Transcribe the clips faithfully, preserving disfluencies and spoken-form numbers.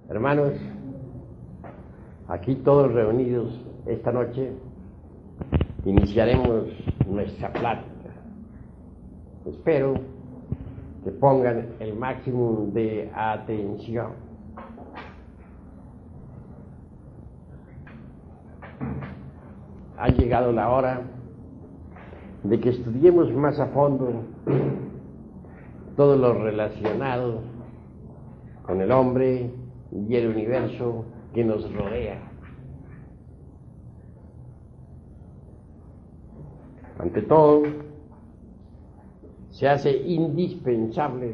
Hermanos, aquí todos reunidos esta noche, iniciaremos nuestra plática. Espero que pongan el máximo de atención. Ha llegado la hora de que estudiemos más a fondo todo lo relacionado con el hombre y el universo que nos rodea. Ante todo, se hace indispensable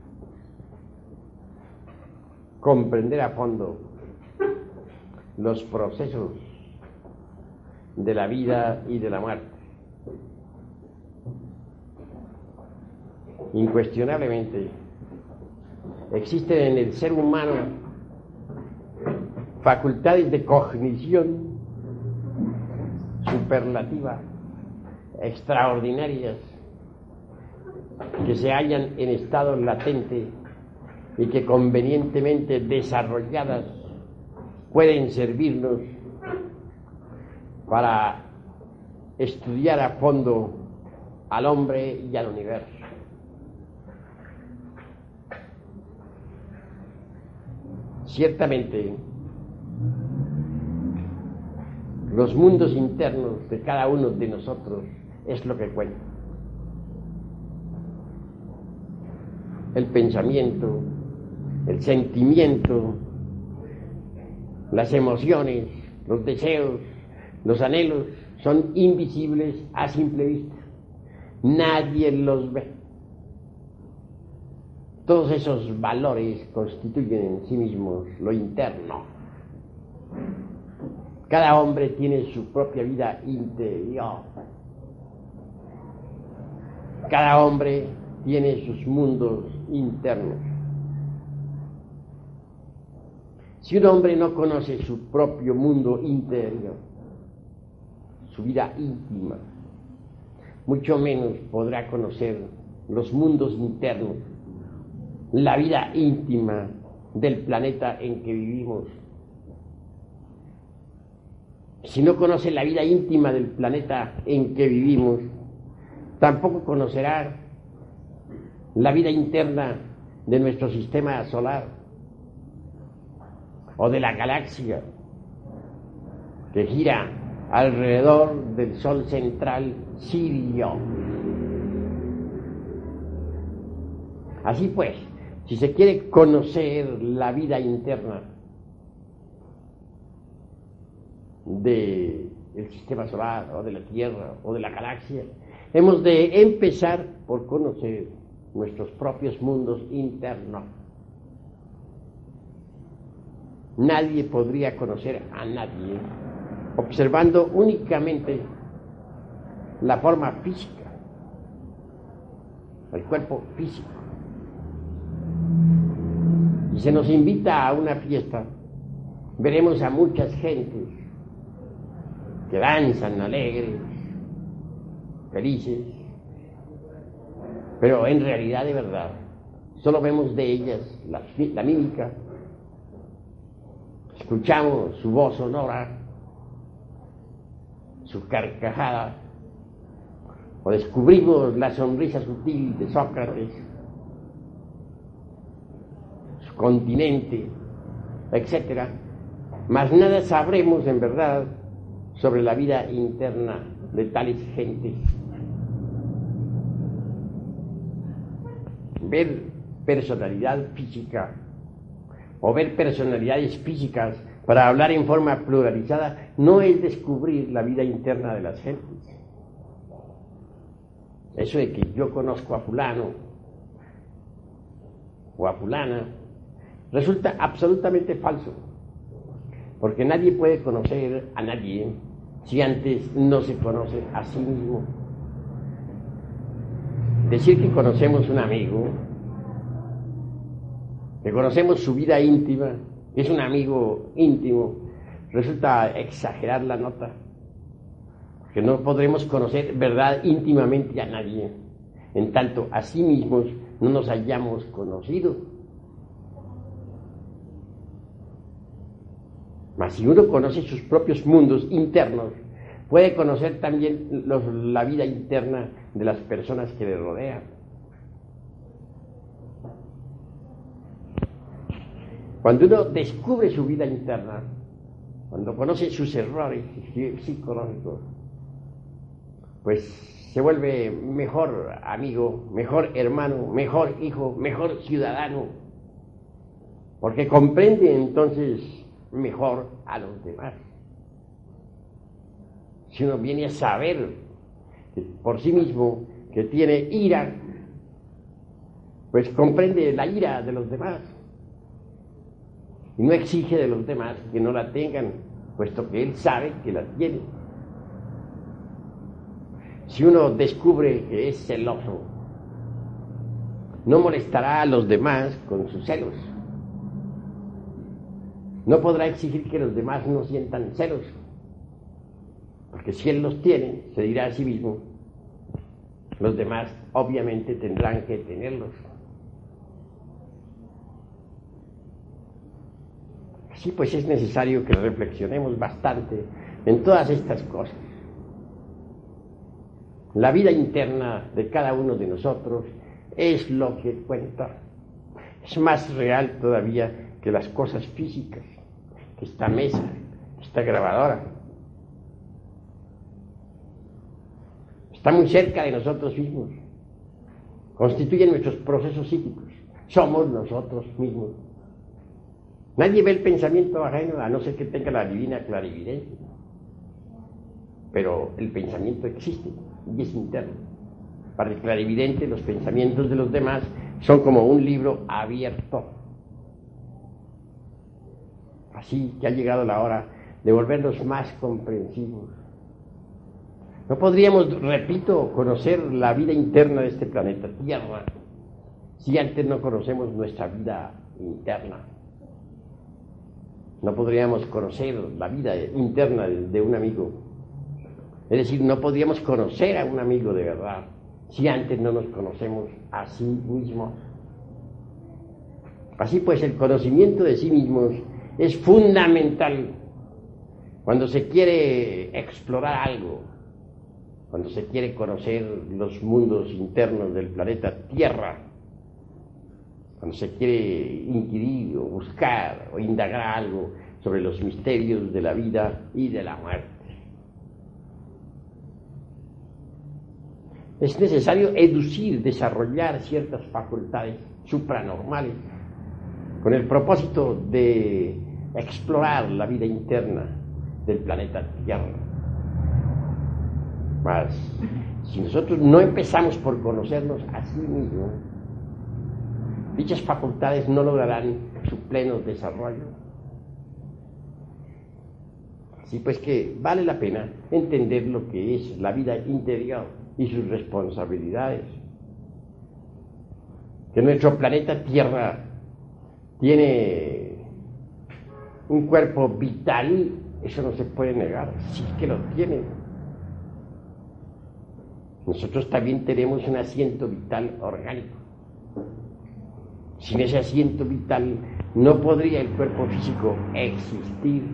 comprender a fondo los procesos de la vida y de la muerte. Incuestionablemente, existen en el ser humano facultades de cognición superlativa, extraordinarias, que se hallan en estado latente y que convenientemente desarrolladas pueden servirnos para estudiar a fondo al hombre y al universo. Ciertamente, los mundos internos de cada uno de nosotros es lo que cuenta. El pensamiento, el sentimiento, las emociones, los deseos, los anhelos son invisibles a simple vista. Nadie los ve. Todos esos valores constituyen en sí mismos lo interno. Cada hombre tiene su propia vida interior. Cada hombre tiene sus mundos internos. Si un hombre no conoce su propio mundo interior, su vida íntima, mucho menos podrá conocer los mundos internos, la vida íntima del planeta en que vivimos. Si no conoce la vida íntima del planeta en que vivimos, tampoco conocerá la vida interna de nuestro sistema solar o de la galaxia que gira alrededor del Sol central Sirio. Así pues, si se quiere conocer la vida interna del sistema solar o de la Tierra o de la galaxia, hemos de empezar por conocer nuestros propios mundos internos. Nadie podría conocer a nadie observando únicamente la forma física, el cuerpo físico. Si se nos invita a una fiesta, veremos a muchas gentes que danzan alegres, felices, pero en realidad, de verdad, solo vemos de ellas la, la mímica, escuchamos su voz sonora, su carcajada, o descubrimos la sonrisa sutil de Sócrates, su continente, etcétera, mas nada sabremos en verdad sobre la vida interna de tales gentes. Ver personalidad física o ver personalidades físicas para hablar en forma pluralizada no es descubrir la vida interna de las gentes. Eso de que yo conozco a fulano o a fulana resulta absolutamente falso, porque nadie puede conocer a nadie si antes no se conoce a sí mismo. Decir que conocemos un amigo, que conocemos su vida íntima, que es un amigo íntimo, resulta exagerar la nota, que no podremos conocer verdad íntimamente a nadie, en tanto a sí mismos no nos hayamos conocido. Mas si uno conoce sus propios mundos internos, puede conocer también los, la vida interna de las personas que le rodean. Cuando uno descubre su vida interna, cuando conoce sus errores psicológicos, pues se vuelve mejor amigo, mejor hermano, mejor hijo, mejor ciudadano, porque comprende entonces mejor a los demás. Si uno viene a saber que por sí mismo que tiene ira, pues comprende la ira de los demás y no exige de los demás que no la tengan, puesto que él sabe que la tiene. Si uno descubre que es celoso, no molestará a los demás con sus celos. No podrá exigir que los demás no sientan celos, porque si él los tiene, se dirá a sí mismo, los demás obviamente tendrán que tenerlos. Así pues es necesario que reflexionemos bastante en todas estas cosas. La vida interna de cada uno de nosotros es lo que cuenta. Es más real todavía que las cosas físicas, que esta mesa, que esta grabadora. Está muy cerca de nosotros mismos. Constituyen nuestros procesos psíquicos. Somos nosotros mismos. Nadie ve el pensamiento ajeno, a no ser que tenga la divina clarividencia. Pero el pensamiento existe y es interno. Para el clarividente, los pensamientos de los demás son como un libro abierto. Así que ha llegado la hora de volvernos más comprensivos. No podríamos, repito, conocer la vida interna de este planeta Tierra si antes no conocemos nuestra vida interna. No podríamos conocer la vida interna de un amigo. Es decir, no podríamos conocer a un amigo de verdad si antes no nos conocemos a sí mismos. Así pues, el conocimiento de sí mismos es fundamental cuando se quiere explorar algo, cuando se quiere conocer los mundos internos del planeta Tierra, cuando se quiere inquirir o buscar o indagar algo sobre los misterios de la vida y de la muerte. Es necesario educir, desarrollar ciertas facultades supranormales con el propósito de explorar la vida interna del planeta Tierra. Mas, si nosotros no empezamos por conocernos a sí mismos, dichas facultades no lograrán su pleno desarrollo. Así pues que vale la pena entender lo que es la vida interior y sus responsabilidades. Que nuestro planeta Tierra tiene un cuerpo vital, eso no se puede negar, sí que lo tiene. Nosotros también tenemos un asiento vital orgánico. Sin ese asiento vital no podría el cuerpo físico existir.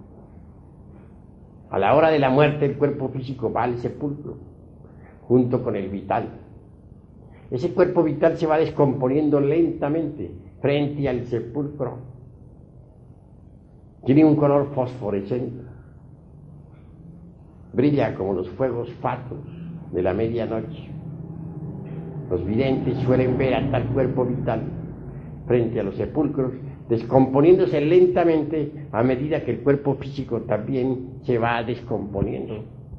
A la hora de la muerte el cuerpo físico va al sepulcro junto con el vital. Ese cuerpo vital se va descomponiendo lentamente frente al sepulcro. Tiene un color fosforescente. Brilla como los fuegos fatuos de la medianoche. Los videntes suelen ver a tal cuerpo vital frente a los sepulcros, descomponiéndose lentamente a medida que el cuerpo físico también se va descomponiendo.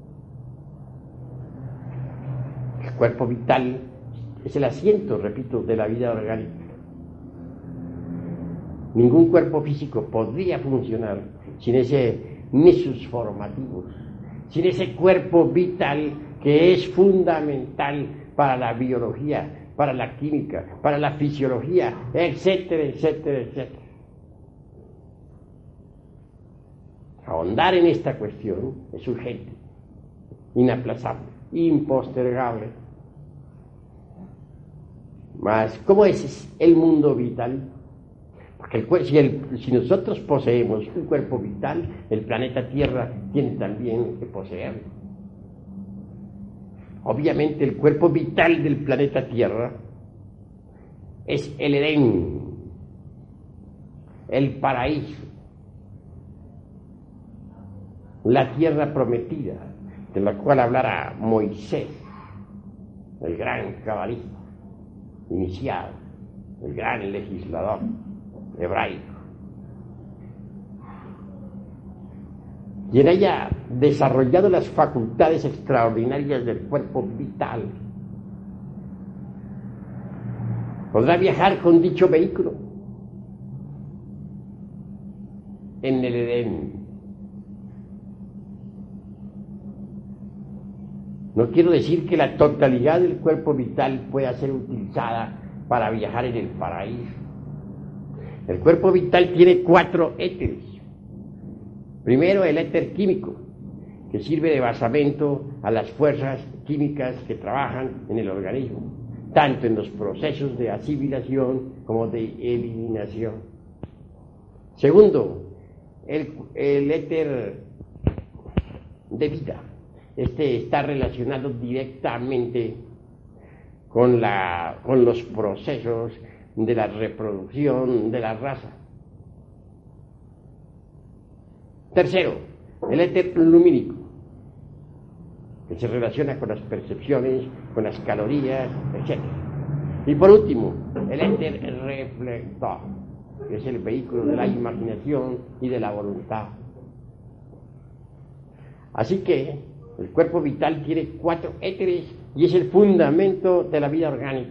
El cuerpo vital es el asiento, repito, de la vida orgánica. Ningún cuerpo físico podría funcionar sin ese nexus formativos, sin ese cuerpo vital que es fundamental para la biología, para la química, para la fisiología, etcétera, etcétera, etcétera. Ahondar en esta cuestión es urgente, inaplazable, impostergable. Mas, ¿cómo es el mundo vital? Porque el, si, el, si nosotros poseemos un cuerpo vital, el planeta Tierra tiene también que poseerlo. Obviamente el cuerpo vital del planeta Tierra es el Edén, el paraíso, la tierra prometida, de la cual hablará Moisés, el gran cabalista iniciado, el gran legislador hebraico. Y en ella desarrollado las facultades extraordinarias del cuerpo vital. Podrá viajar con dicho vehículo en el Edén. No quiero decir que la totalidad del cuerpo vital pueda ser utilizada para viajar en el paraíso. El cuerpo vital tiene cuatro éteres. Primero, el éter químico, que sirve de basamento a las fuerzas químicas que trabajan en el organismo, tanto en los procesos de asimilación como de eliminación. Segundo, el, el éter de vida. Este está relacionado directamente con, la, con los procesos de la reproducción de la raza. Tercero, el éter lumínico, que se relaciona con las percepciones, con las calorías, etcétera. Y por último, el éter reflector, que es el vehículo de la imaginación y de la voluntad. Así que el cuerpo vital tiene cuatro éteres y es el fundamento de la vida orgánica.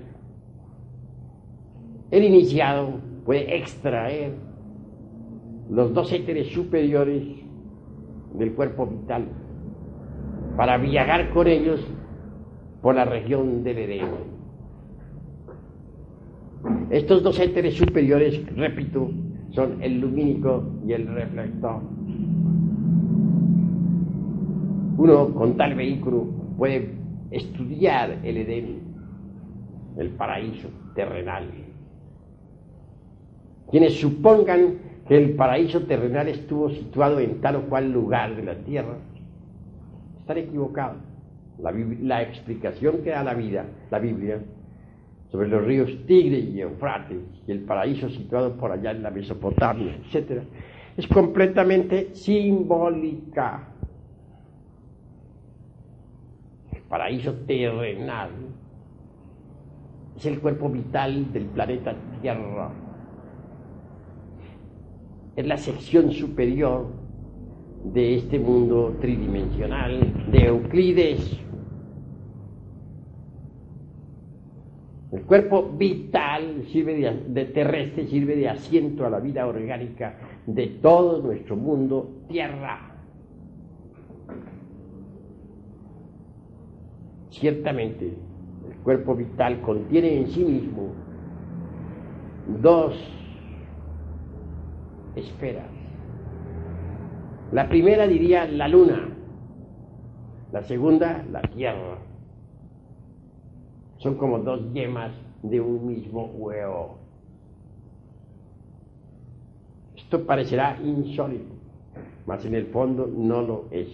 El iniciado puede extraer los dos éteres superiores del cuerpo vital para viajar con ellos por la región del Edén. Estos dos éteres superiores, repito, son el lumínico y el reflector. Uno con tal vehículo puede estudiar el Edén, el paraíso terrenal. Quienes supongan que el paraíso terrenal estuvo situado en tal o cual lugar de la tierra están equivocados. La, la explicación que da la vida, la Biblia, sobre los ríos Tigre y Eufrates y el paraíso situado por allá en la Mesopotamia, etcétera, es completamente simbólica. El paraíso terrenal es el cuerpo vital del planeta Tierra. Es la sección superior de este mundo tridimensional de Euclides. El cuerpo vital sirve de, de terrestre, sirve de asiento a la vida orgánica de todo nuestro mundo Tierra. Ciertamente, el cuerpo vital contiene en sí mismo dos esferas. La primera diría la luna, la segunda la tierra. Son como dos yemas de un mismo huevo. Esto parecerá insólito, mas en el fondo no lo es.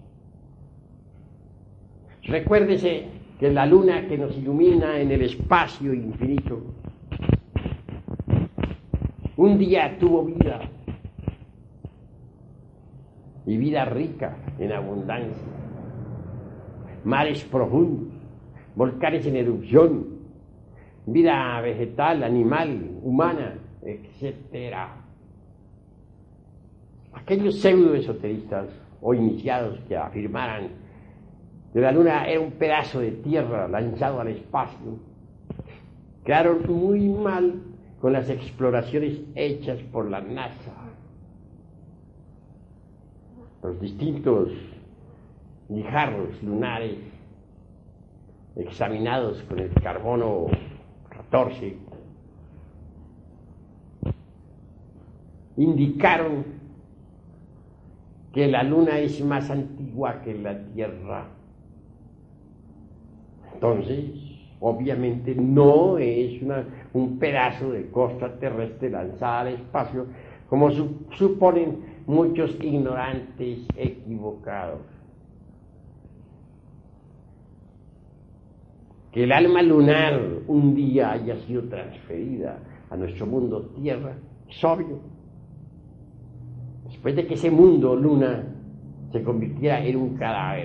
Recuérdese que la luna que nos ilumina en el espacio infinito un día tuvo vida, y vida rica en abundancia, mares profundos, volcanes en erupción, vida vegetal, animal, humana, etcétera. Aquellos pseudoesoteristas o iniciados que afirmaran que la luna era un pedazo de tierra lanzado al espacio, quedaron muy mal con las exploraciones hechas por la NASA. Los distintos guijarros lunares examinados con el carbono catorce indicaron que la luna es más antigua que la Tierra. Entonces, Obviamente no es una, un pedazo de costa terrestre lanzada al espacio, como su, suponen muchos ignorantes equivocados. Que el alma lunar un día haya sido transferida a nuestro mundo Tierra es obvio. Después de que ese mundo luna se convirtiera en un cadáver,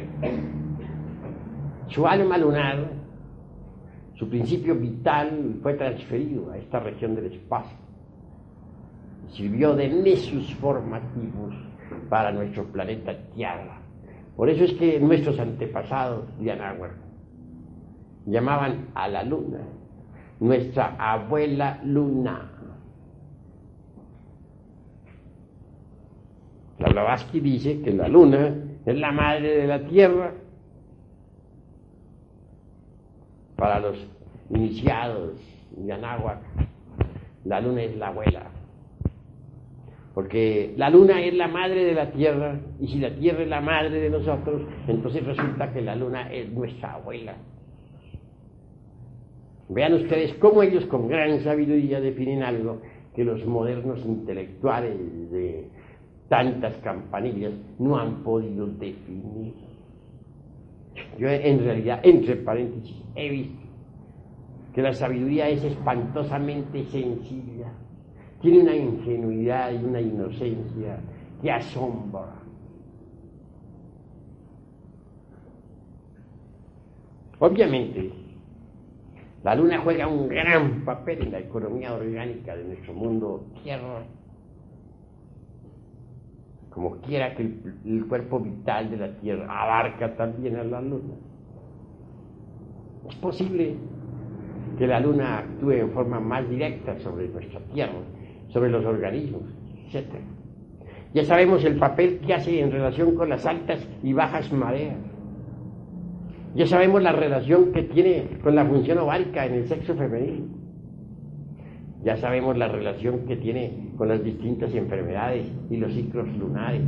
su alma lunar, su principio vital, fue transferido a esta región del espacio. Sirvió de nexus formativos para nuestro planeta Tierra. Por eso es que nuestros antepasados de Anáhuac llamaban a la luna nuestra abuela luna. La Blavatsky dice que la luna es la madre de la Tierra. Para los iniciados de Anáhuac, la luna es la abuela. Porque la luna es la madre de la Tierra, y si la Tierra es la madre de nosotros, entonces resulta que la luna es nuestra abuela. Vean ustedes cómo ellos con gran sabiduría definen algo que los modernos intelectuales de tantas campanillas no han podido definir. Yo en realidad, entre paréntesis, he visto que la sabiduría es espantosamente sencilla, tiene una ingenuidad y una inocencia que asombra. Obviamente, la luna juega un gran papel en la economía orgánica de nuestro mundo Tierra, como quiera que el, el cuerpo vital de la Tierra abarca también a la luna. Es posible que la luna actúe en forma más directa sobre nuestra Tierra, sobre los organismos, etcétera. Ya sabemos el papel que hace en relación con las altas y bajas mareas. Ya sabemos la relación que tiene con la función ovárica en el sexo femenino. Ya sabemos la relación que tiene con las distintas enfermedades y los ciclos lunares.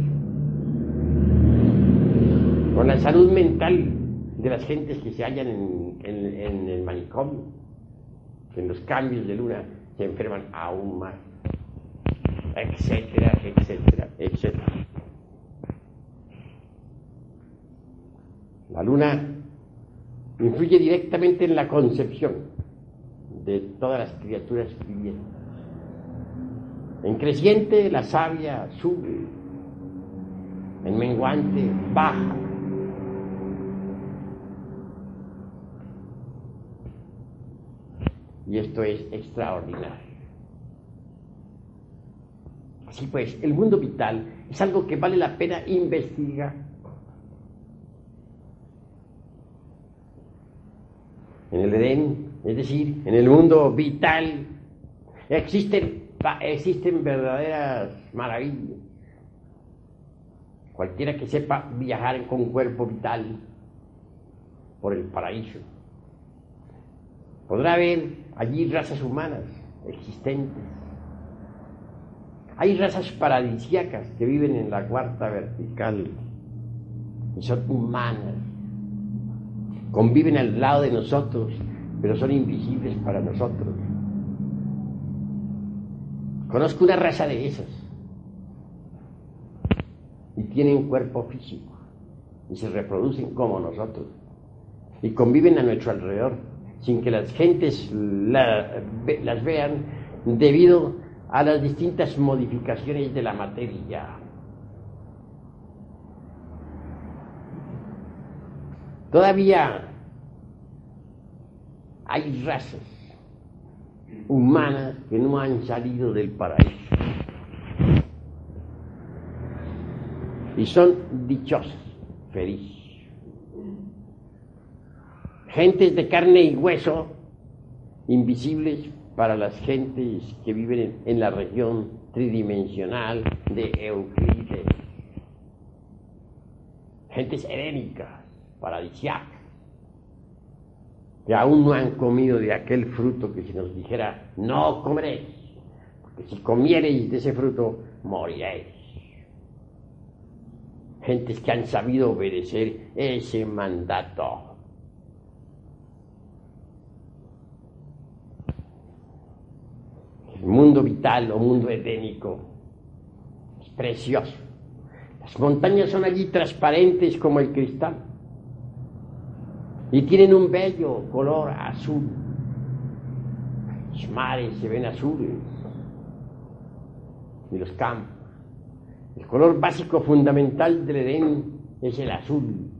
Con la salud mental de las gentes que se hallan en, en, en el manicomio, que en los cambios de luna se enferman aún más, etcétera, etcétera, etcétera. La luna influye directamente en la concepción de todas las criaturas vivientes. En creciente la savia sube, en menguante baja. Y esto es extraordinario. Así pues, el mundo vital es algo que vale la pena investigar. En el Edén, es decir, en el mundo vital, existen, existen verdaderas maravillas. Cualquiera que sepa viajar con cuerpo vital por el paraíso podrá ver allí razas humanas existentes. Hay razas paradisíacas que viven en la cuarta vertical y son humanas. Conviven al lado de nosotros, pero son invisibles para nosotros. Conozco una raza de esas y tienen cuerpo físico y se reproducen como nosotros y conviven a nuestro alrededor sin que las gentes la, las vean debido a las distintas modificaciones de la materia. Todavía hay razas humanas que no han salido del paraíso y son dichosas, felices. Gentes de carne y hueso, invisibles para las gentes que viven en, en la región tridimensional de Euclides. Gentes helénicas, paradisíacas, que aún no han comido de aquel fruto que se nos dijera, no comeréis, porque si comiereis de ese fruto, moriréis. Gentes que han sabido obedecer ese mandato. vital o mundo edénico es precioso. Las montañas son allí transparentes como el cristal y tienen un bello color azul. Los mares se ven azules y los campos. El color básico fundamental del Edén es el azul.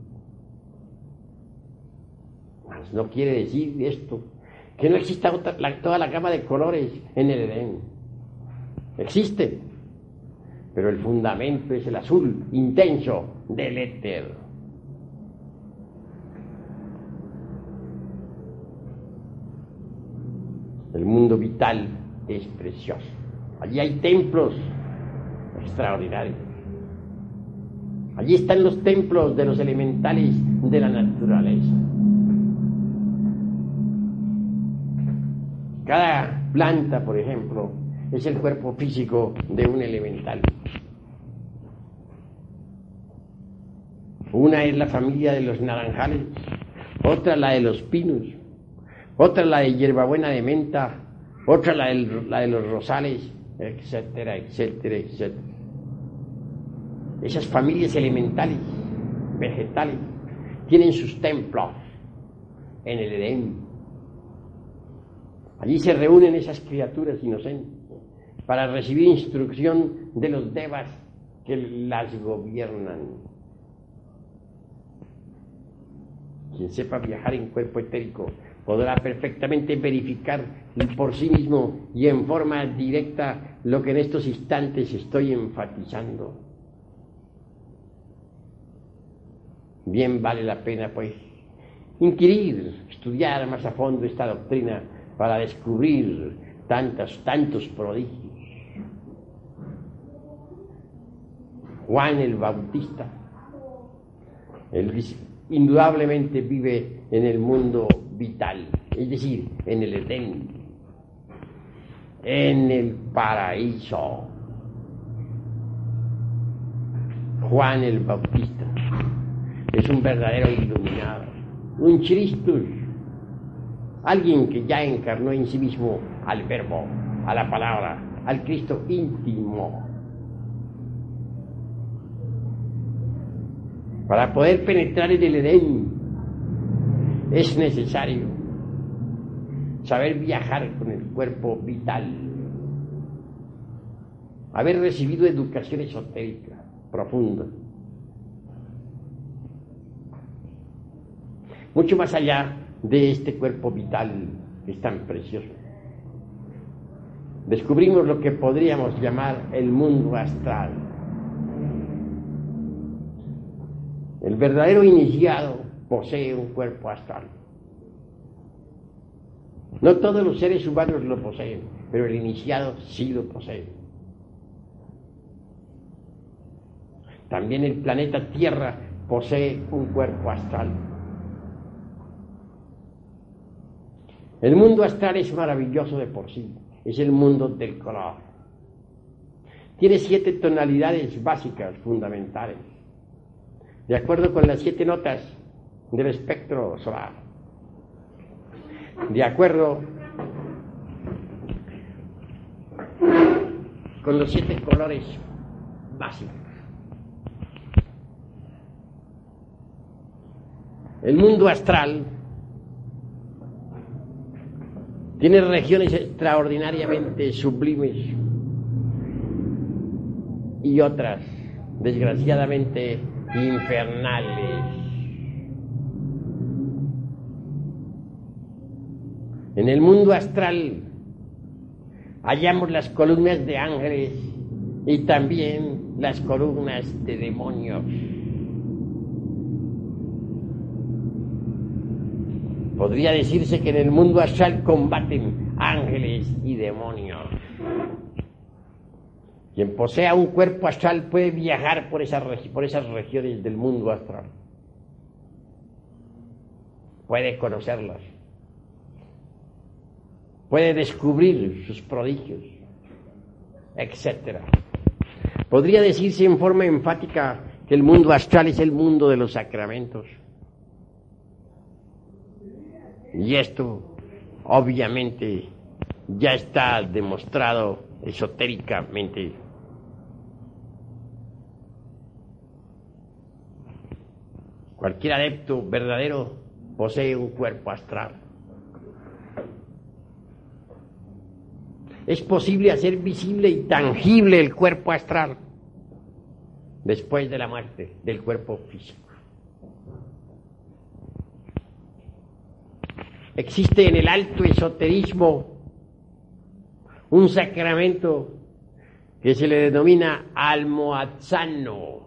Mas no quiere decir esto que no exista otra, la, toda la gama de colores en el Edén. Existe, pero el fundamento es el azul intenso del éter. El mundo vital es precioso. Allí hay templos extraordinarios. Allí están los templos de los elementales de la naturaleza. Cada planta, por ejemplo, es el cuerpo físico de un elemental. Una es la familia de los naranjales, otra la de los pinos, otra la de hierbabuena de menta, otra la, del, la de los rosales, etcétera, etcétera, etcétera. Esas familias elementales, vegetales, tienen sus templos en el Edén. Allí se reúnen esas criaturas inocentes para recibir instrucción de los devas que las gobiernan. Quien sepa viajar en cuerpo etérico podrá perfectamente verificar por sí mismo y en forma directa lo que en estos instantes estoy enfatizando. Bien vale la pena, pues, inquirir, estudiar más a fondo esta doctrina para descubrir tantos, tantos prodigios. Juan el Bautista, él indudablemente vive en el mundo vital, es decir, en el Edén, en el paraíso. Juan el Bautista es un verdadero iluminado, un Christus, alguien que ya encarnó en sí mismo al Verbo, a la palabra, al Cristo íntimo. Para poder penetrar en el Edén es necesario saber viajar con el cuerpo vital, haber recibido educación esotérica profunda, mucho más allá de este cuerpo vital que es tan precioso. Descubrimos lo que podríamos llamar el mundo astral. El verdadero iniciado posee un cuerpo astral. No todos los seres humanos lo poseen, pero el iniciado sí lo posee. También el planeta Tierra posee un cuerpo astral. El mundo astral es maravilloso de por sí, es el mundo del color. Tiene siete tonalidades básicas, fundamentales, de acuerdo con las siete notas del espectro solar, de acuerdo con los siete colores básicos. El mundo astral tiene regiones extraordinariamente sublimes y otras, desgraciadamente, infernales. En el mundo astral hallamos las columnas de ángeles y también las columnas de demonios. Podría decirse que en el mundo astral combaten ángeles y demonios. Quien posea un cuerpo astral puede viajar por esas, por esas regiones del mundo astral. Puede conocerlas. Puede descubrir sus prodigios, etcétera. Podría decirse en forma enfática que el mundo astral es el mundo de los sacramentos. Y esto, obviamente, ya está demostrado esotéricamente. Cualquier adepto verdadero posee un cuerpo astral. Es posible hacer visible y tangible el cuerpo astral después de la muerte del cuerpo físico. Existe en el alto esoterismo un sacramento que se le denomina almohadzano.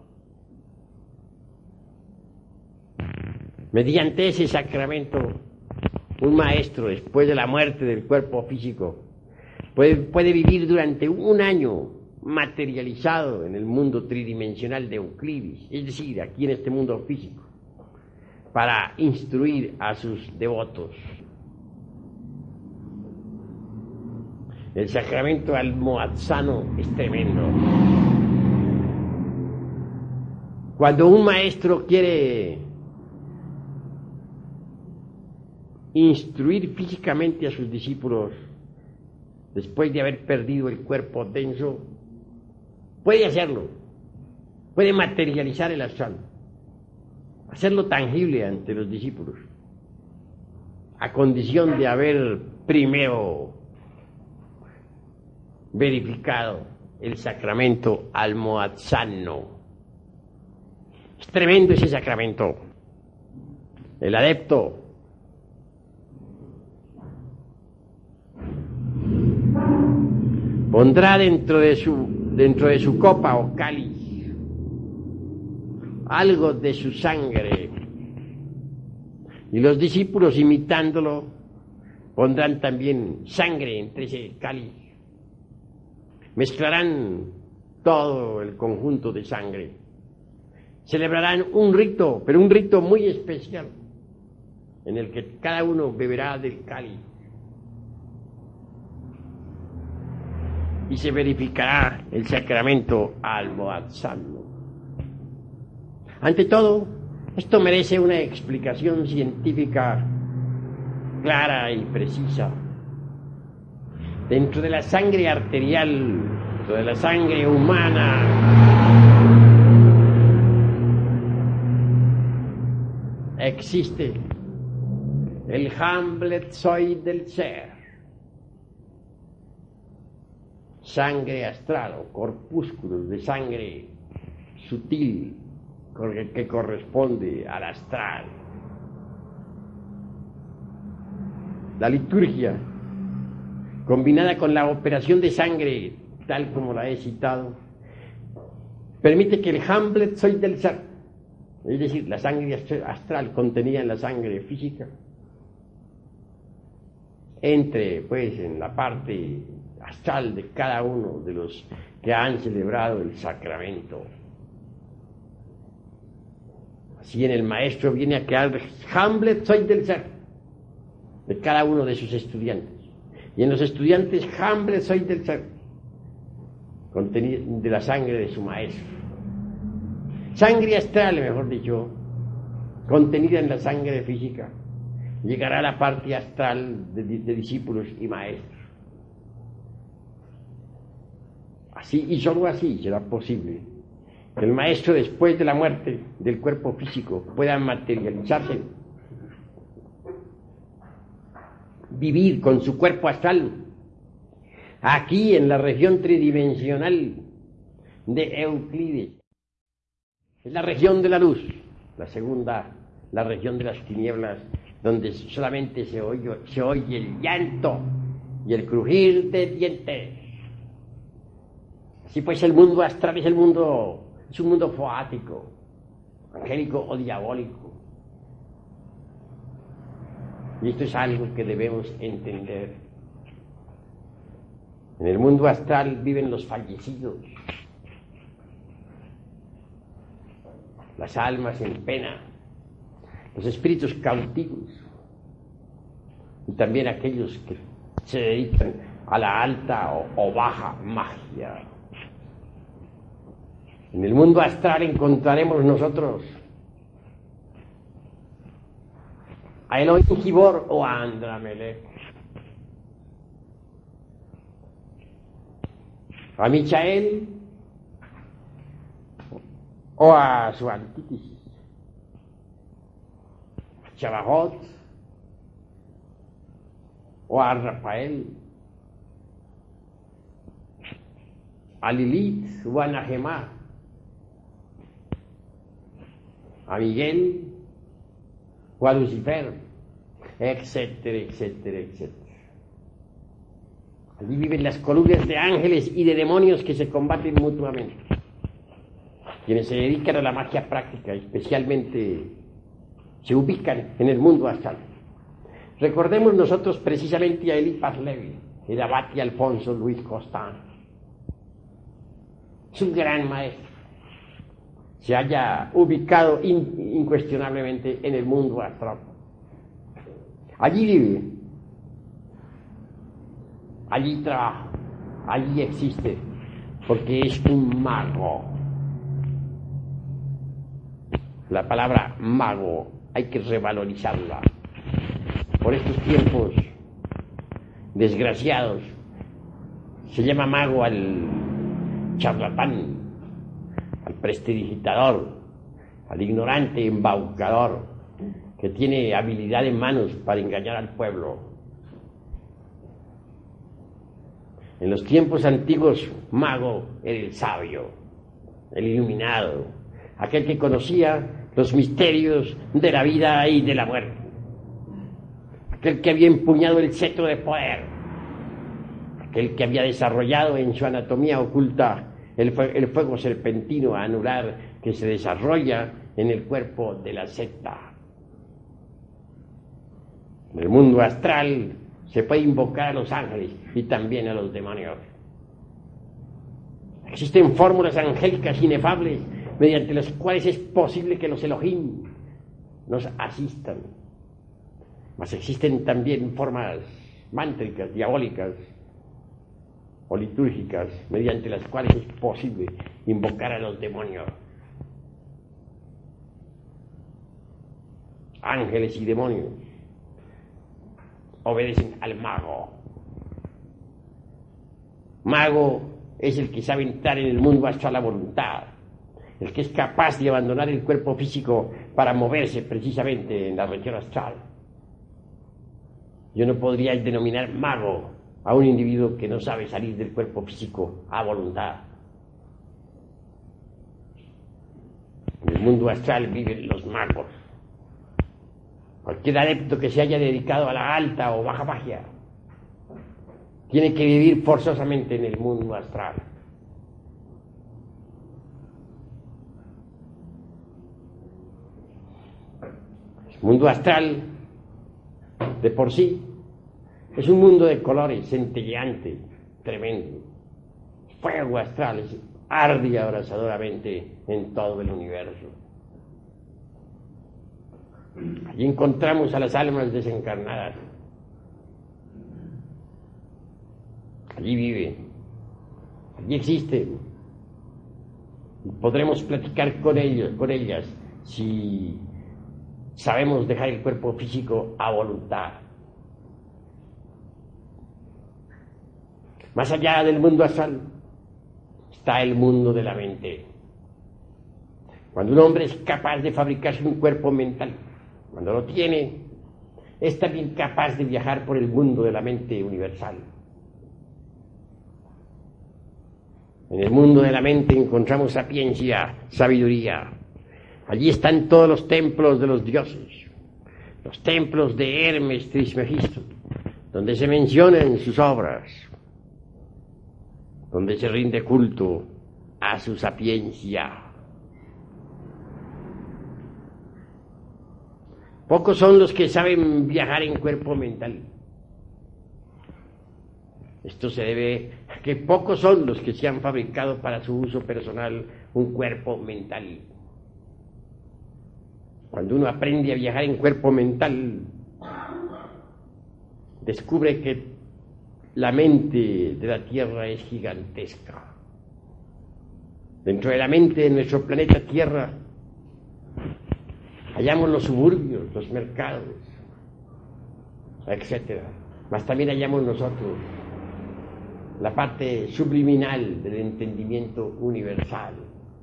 Mediante ese sacramento, un maestro, después de la muerte del cuerpo físico, puede, puede vivir durante un año materializado en el mundo tridimensional de Euclides, es decir, aquí en este mundo físico, para instruir a sus devotos. El sacramento almohadzano es tremendo. Cuando un maestro quiere instruir físicamente a sus discípulos después de haber perdido el cuerpo denso, puede hacerlo, puede materializar el astral, hacerlo tangible ante los discípulos, a condición de haber primero verificado el sacramento almohadzano. Es tremendo ese sacramento. El adepto pondrá dentro de su dentro de su copa o cáliz algo de su sangre, y los discípulos, imitándolo, pondrán también sangre entre ese cáliz. Mezclarán todo el conjunto de sangre. Celebrarán un rito, pero un rito muy especial, en el que cada uno beberá del cáliz. Y se verificará el sacramento almohadzano. Ante todo, esto merece una explicación científica clara y precisa. Dentro de la sangre arterial, dentro de la sangre humana, existe el Hamletzoid del ser, sangre astral o corpúsculos de sangre sutil que corresponde al astral. La liturgia, combinada con la operación de sangre, tal como la he citado, permite que el Hamletzoid del ser, es decir, la sangre astral contenida en la sangre física, entre pues en la parte astral de cada uno de los que han celebrado el sacramento. Así en el maestro viene a quedar el Hamletzoid del ser de cada uno de sus estudiantes, y en los estudiantes Hamletzoid del ser contenido de la sangre de su maestro. Sangre astral, mejor dicho, contenida en la sangre física, llegará a la parte astral de, de discípulos y maestros. Así y solo así será posible que el maestro, después de la muerte del cuerpo físico, pueda materializarse, vivir con su cuerpo astral aquí en la región tridimensional de Euclides. Es la región de la luz, la segunda, la región de las tinieblas, donde solamente se oye, se oye el llanto y el crujir de dientes. Así pues, el mundo astral es el mundo, es un mundo foático, angélico o diabólico. Y esto es algo que debemos entender. En el mundo astral viven los fallecidos, las almas en pena, los espíritus cautivos, y también aquellos que se dedican a la alta o, o baja magia. En el mundo astral encontraremos nosotros a Elohim Gibor o a Andramelech. a Michael o a su antítesis, a Chabajot o a Rafael, a Lilith o a Najemá, a Miguel o a Lucifer, etcétera, etcétera, etcétera. Allí viven las columnas de ángeles y de demonios que se combaten mutuamente. Quienes se dedican a la magia práctica, especialmente, se ubican en el mundo astral. Recordemos nosotros precisamente a Eliphas Levi, el abate Alfonso Luis Costán. Es un gran maestro. Se haya ubicado in, incuestionablemente en el mundo astral. Allí vive, allí trabaja, allí existe, porque es un mago. La palabra mago hay que revalorizarla. Por estos tiempos desgraciados se llama mago al charlatán, al prestidigitador, al ignorante embaucador que tiene habilidad en manos para engañar al pueblo. En los tiempos antiguos, mago era el sabio, el iluminado, aquel que conocía los misterios de la vida y de la muerte, aquel que había empuñado el cetro de poder, aquel que había desarrollado en su anatomía oculta el, el fuego serpentino anular que se desarrolla en el cuerpo de la secta. En el mundo astral se puede invocar a los ángeles y también a los demonios. Existen fórmulas angélicas inefables mediante las cuales es posible que los Elohim nos asistan. Mas existen también formas mántricas, diabólicas o litúrgicas mediante las cuales es posible invocar a los demonios. Ángeles y demonios obedecen al mago. Mago es el que sabe entrar en el mundo astral a voluntad, el que es capaz de abandonar el cuerpo físico para moverse precisamente en la región astral. Yo no podría denominar mago a un individuo que no sabe salir del cuerpo físico a voluntad. En el mundo astral viven los magos. Cualquier adepto que se haya dedicado a la alta o baja magia tiene que vivir forzosamente en el mundo astral. El mundo astral, de por sí, es un mundo de colores, centelleante, tremendo. Fuego astral arde abrasadoramente en todo el universo. Allí encontramos a las almas desencarnadas. Allí viven, allí existen. Y podremos platicar con ellos, con ellas, si sabemos dejar el cuerpo físico a voluntad. Más allá del mundo astral está el mundo de la mente. Cuando un hombre es capaz de fabricarse un cuerpo mental, cuando lo tiene, es también capaz de viajar por el mundo de la mente universal. En el mundo de la mente encontramos sapiencia, sabiduría. Allí están todos los templos de los dioses, los templos de Hermes Trismegisto, donde se mencionan sus obras, donde se rinde culto a su sapiencia. Pocos son los que saben viajar en cuerpo mental. Esto se debe a que pocos son los que se han fabricado para su uso personal un cuerpo mental. Cuando uno aprende a viajar en cuerpo mental, descubre que la mente de la Tierra es gigantesca. Dentro de la mente de nuestro planeta Tierra hallamos los suburbios, los mercados, etcétera. Mas también hallamos nosotros la parte subliminal del entendimiento universal.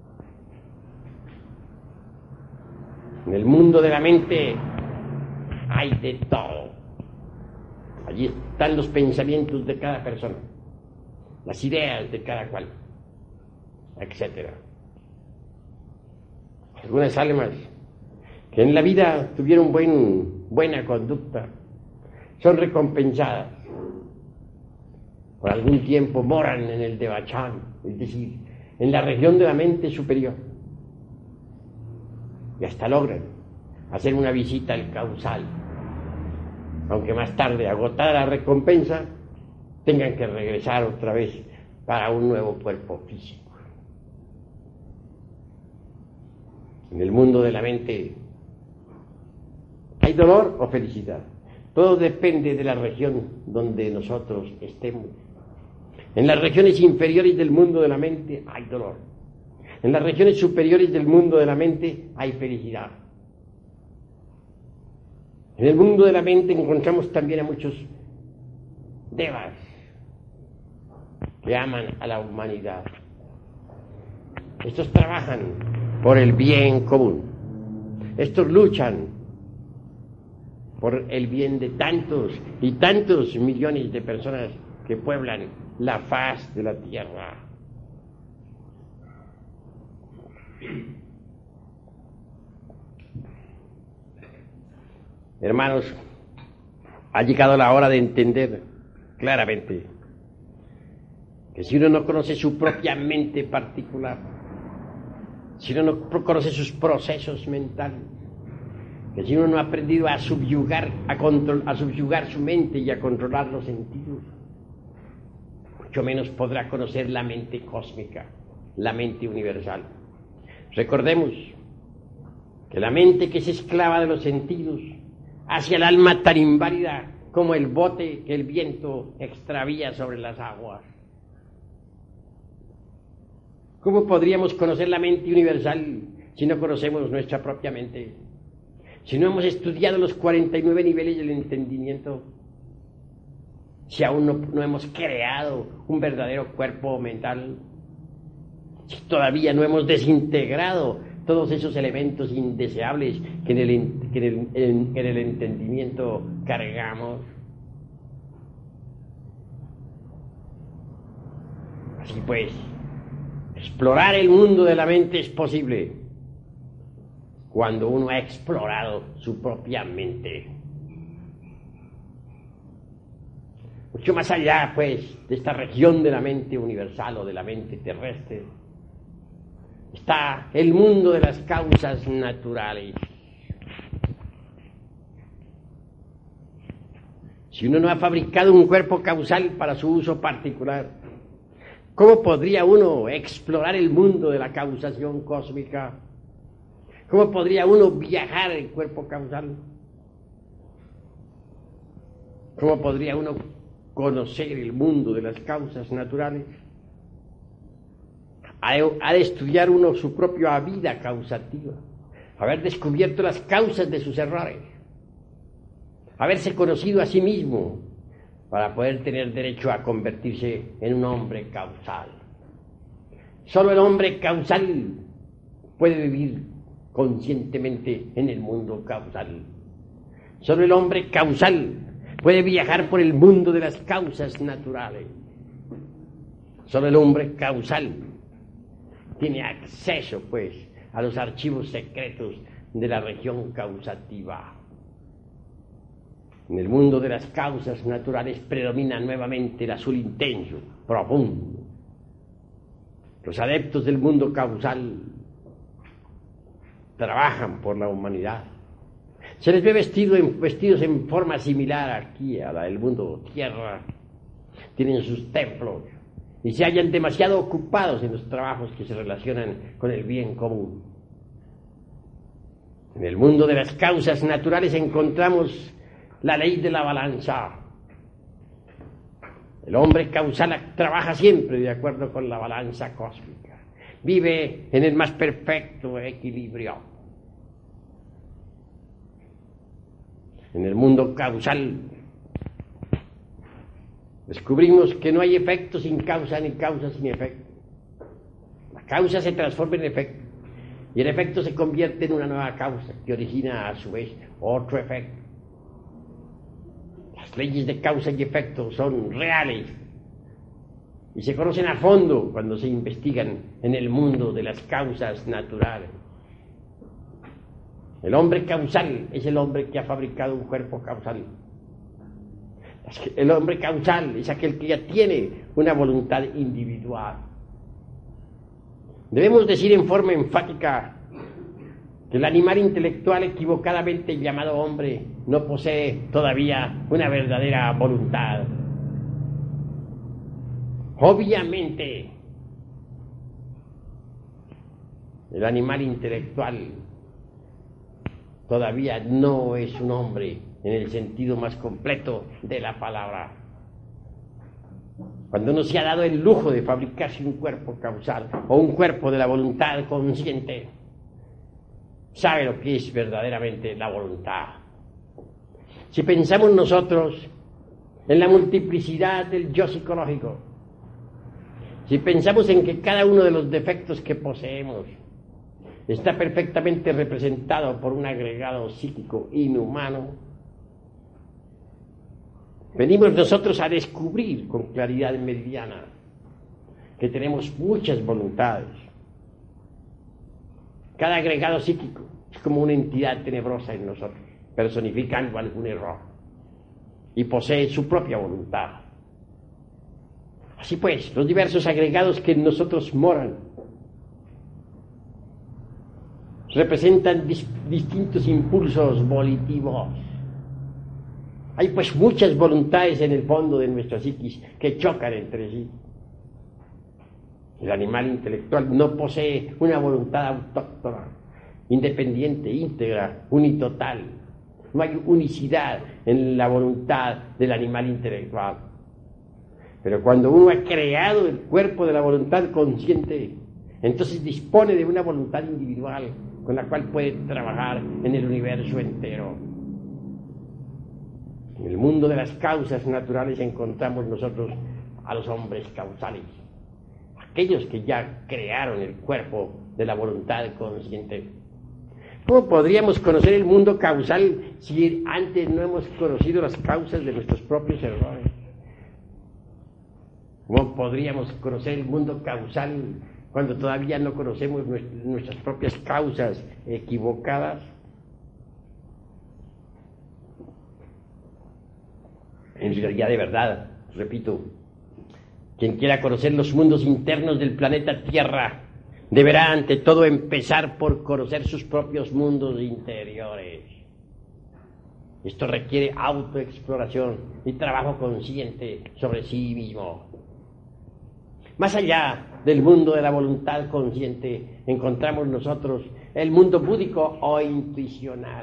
En el mundo de la mente hay de todo. Allí están los pensamientos de cada persona, las ideas de cada cual, etcétera. Algunas almas que en la vida tuvieron buen, buena conducta son recompensadas. Por algún tiempo moran en el Devachan, es decir, en la región de la mente superior, y hasta logran hacer una visita al causal, aunque más tarde, agotada la recompensa, tengan que regresar otra vez para un nuevo cuerpo físico. En el mundo de la mente hay dolor o felicidad. Todo depende de la región donde nosotros estemos. En las regiones inferiores del mundo de la mente hay dolor. En las regiones superiores del mundo de la mente hay felicidad. En el mundo de la mente encontramos también a muchos devas que aman a la humanidad. Estos trabajan por el bien común. Estos luchan por el bien de tantos y tantos millones de personas que pueblan la faz de la tierra. Hermanos, ha llegado la hora de entender claramente que si uno no conoce su propia mente particular, si uno no conoce sus procesos mentales, que si uno no ha aprendido a subyugar, a, control, a subyugar su mente y a controlar los sentidos, mucho menos podrá conocer la mente cósmica, la mente universal. Recordemos que la mente que es esclava de los sentidos hacia el alma tan inválida como el bote que el viento extravía sobre las aguas. ¿Cómo podríamos conocer la mente universal si no conocemos nuestra propia mente? Si no hemos estudiado los cuarenta y nueve niveles del entendimiento, si aún no, no hemos creado un verdadero cuerpo mental, si todavía no hemos desintegrado todos esos elementos indeseables que en el, que en el, en, en el entendimiento cargamos. Así pues, explorar el mundo de la mente es posible cuando uno ha explorado su propia mente. Mucho más allá, pues, de esta región de la mente universal o de la mente terrestre, está el mundo de las causas naturales. Si uno no ha fabricado un cuerpo causal para su uso particular, ¿cómo podría uno explorar el mundo de la causación cósmica? ¿Cómo podría uno viajar en cuerpo causal? ¿Cómo podría uno conocer el mundo de las causas naturales? Ha de estudiar uno su propia vida causativa, haber descubierto las causas de sus errores, haberse conocido a sí mismo para poder tener derecho a convertirse en un hombre causal. Solo el hombre causal puede vivir conscientemente en el mundo causal. Solo el hombre causal puede viajar por el mundo de las causas naturales. Solo el hombre causal tiene acceso, pues, a los archivos secretos de la región causativa. En el mundo de las causas naturales predomina nuevamente el azul intenso, profundo. Los adeptos del mundo causal trabajan por la humanidad. Se les ve vestido en, vestidos en forma similar aquí a la del mundo tierra. Tienen sus templos y se hallan demasiado ocupados en los trabajos que se relacionan con el bien común. En el mundo de las causas naturales encontramos la ley de la balanza. El hombre causal trabaja siempre de acuerdo con la balanza cósmica. Vive en el más perfecto equilibrio. En el mundo causal, Descubrimos que no hay efecto sin causa ni causa sin efecto. La causa se transforma en efecto y el efecto se convierte en una nueva causa que origina a su vez otro efecto. Las leyes de causa y efecto son reales y se conocen a fondo cuando se investigan en el mundo de las causas naturales. El hombre causal es el hombre que ha fabricado un cuerpo causal. El hombre causal es aquel que ya tiene una voluntad individual. Debemos decir en forma enfática que el animal intelectual equivocadamente llamado hombre no posee todavía una verdadera voluntad. Obviamente, el animal intelectual todavía no es un hombre en el sentido más completo de la palabra. Cuando uno se ha dado el lujo de fabricarse un cuerpo causal o un cuerpo de la voluntad consciente, sabe lo que es verdaderamente la voluntad. Si pensamos nosotros en la multiplicidad del yo psicológico, si pensamos en que cada uno de los defectos que poseemos está perfectamente representado por un agregado psíquico inhumano, venimos nosotros a descubrir con claridad meridiana que tenemos muchas voluntades. Cada agregado psíquico es como una entidad tenebrosa en nosotros, personificando algún error, y posee su propia voluntad. Así pues, los diversos agregados que en nosotros moran representan dis- distintos impulsos volitivos. Hay pues muchas voluntades en el fondo de nuestra psiquis que chocan entre sí. El animal intelectual no posee una voluntad autóctona, independiente, íntegra, unitotal. No hay unicidad en la voluntad del animal intelectual. Pero cuando uno ha creado el cuerpo de la voluntad consciente, entonces dispone de una voluntad individual con la cual puede trabajar en el universo entero. En el mundo de las causas naturales encontramos nosotros a los hombres causales, aquellos que ya crearon el cuerpo de la voluntad consciente. ¿Cómo podríamos conocer el mundo causal si antes no hemos conocido las causas de nuestros propios errores? ¿Cómo podríamos conocer el mundo causal cuando todavía no conocemos nuestras propias causas equivocadas? En realidad, de verdad, repito, quien quiera conocer los mundos internos del planeta Tierra deberá ante todo empezar por conocer sus propios mundos interiores. Esto requiere autoexploración y trabajo consciente sobre sí mismo. Más allá del mundo de la voluntad consciente, encontramos nosotros el mundo búdico o intuicional.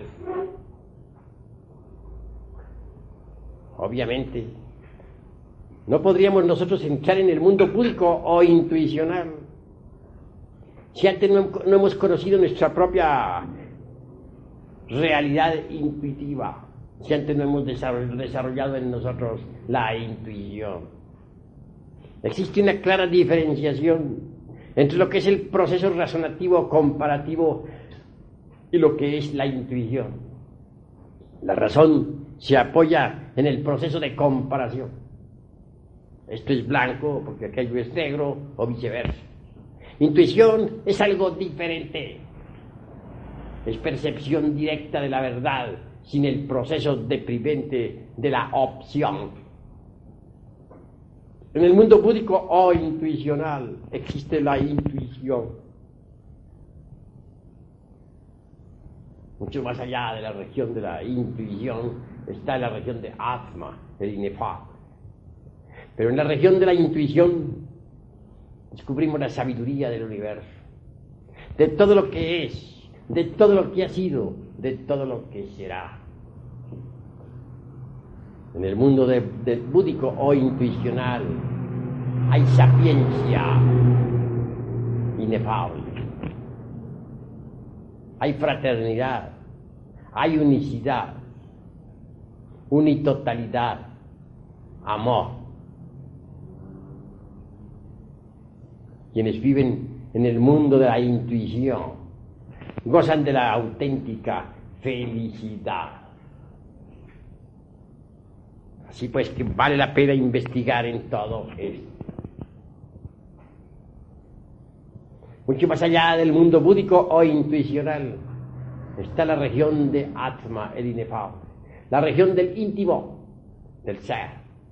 Obviamente, no podríamos nosotros entrar en el mundo búdico o intuicional si antes no, no hemos conocido nuestra propia realidad intuitiva, si antes no hemos desarrollado en nosotros la intuición. Existe una clara diferenciación entre lo que es el proceso razonativo comparativo y lo que es la intuición. La razón se apoya en el proceso de comparación. Esto es blanco porque aquello es negro o viceversa. Intuición es algo diferente. Es percepción directa de la verdad sin el proceso deprimente de la opción. En el mundo búdico o intuicional existe la intuición. Mucho más allá de la región de la intuición está la región de Atma, el inefable. Pero en la región de la intuición descubrimos la sabiduría del universo, de todo lo que es, de todo lo que ha sido, de todo lo que será. En el mundo de, de búdico o intuicional hay sapiencia inefable, hay fraternidad, hay unicidad, unitotalidad, amor, quienes viven en el mundo de la intuición, gozan de la auténtica felicidad. Así pues que vale la pena investigar en todo esto. Mucho más allá del mundo búdico o intuicional está la región de Atma, el inefable, la región del íntimo, del ser.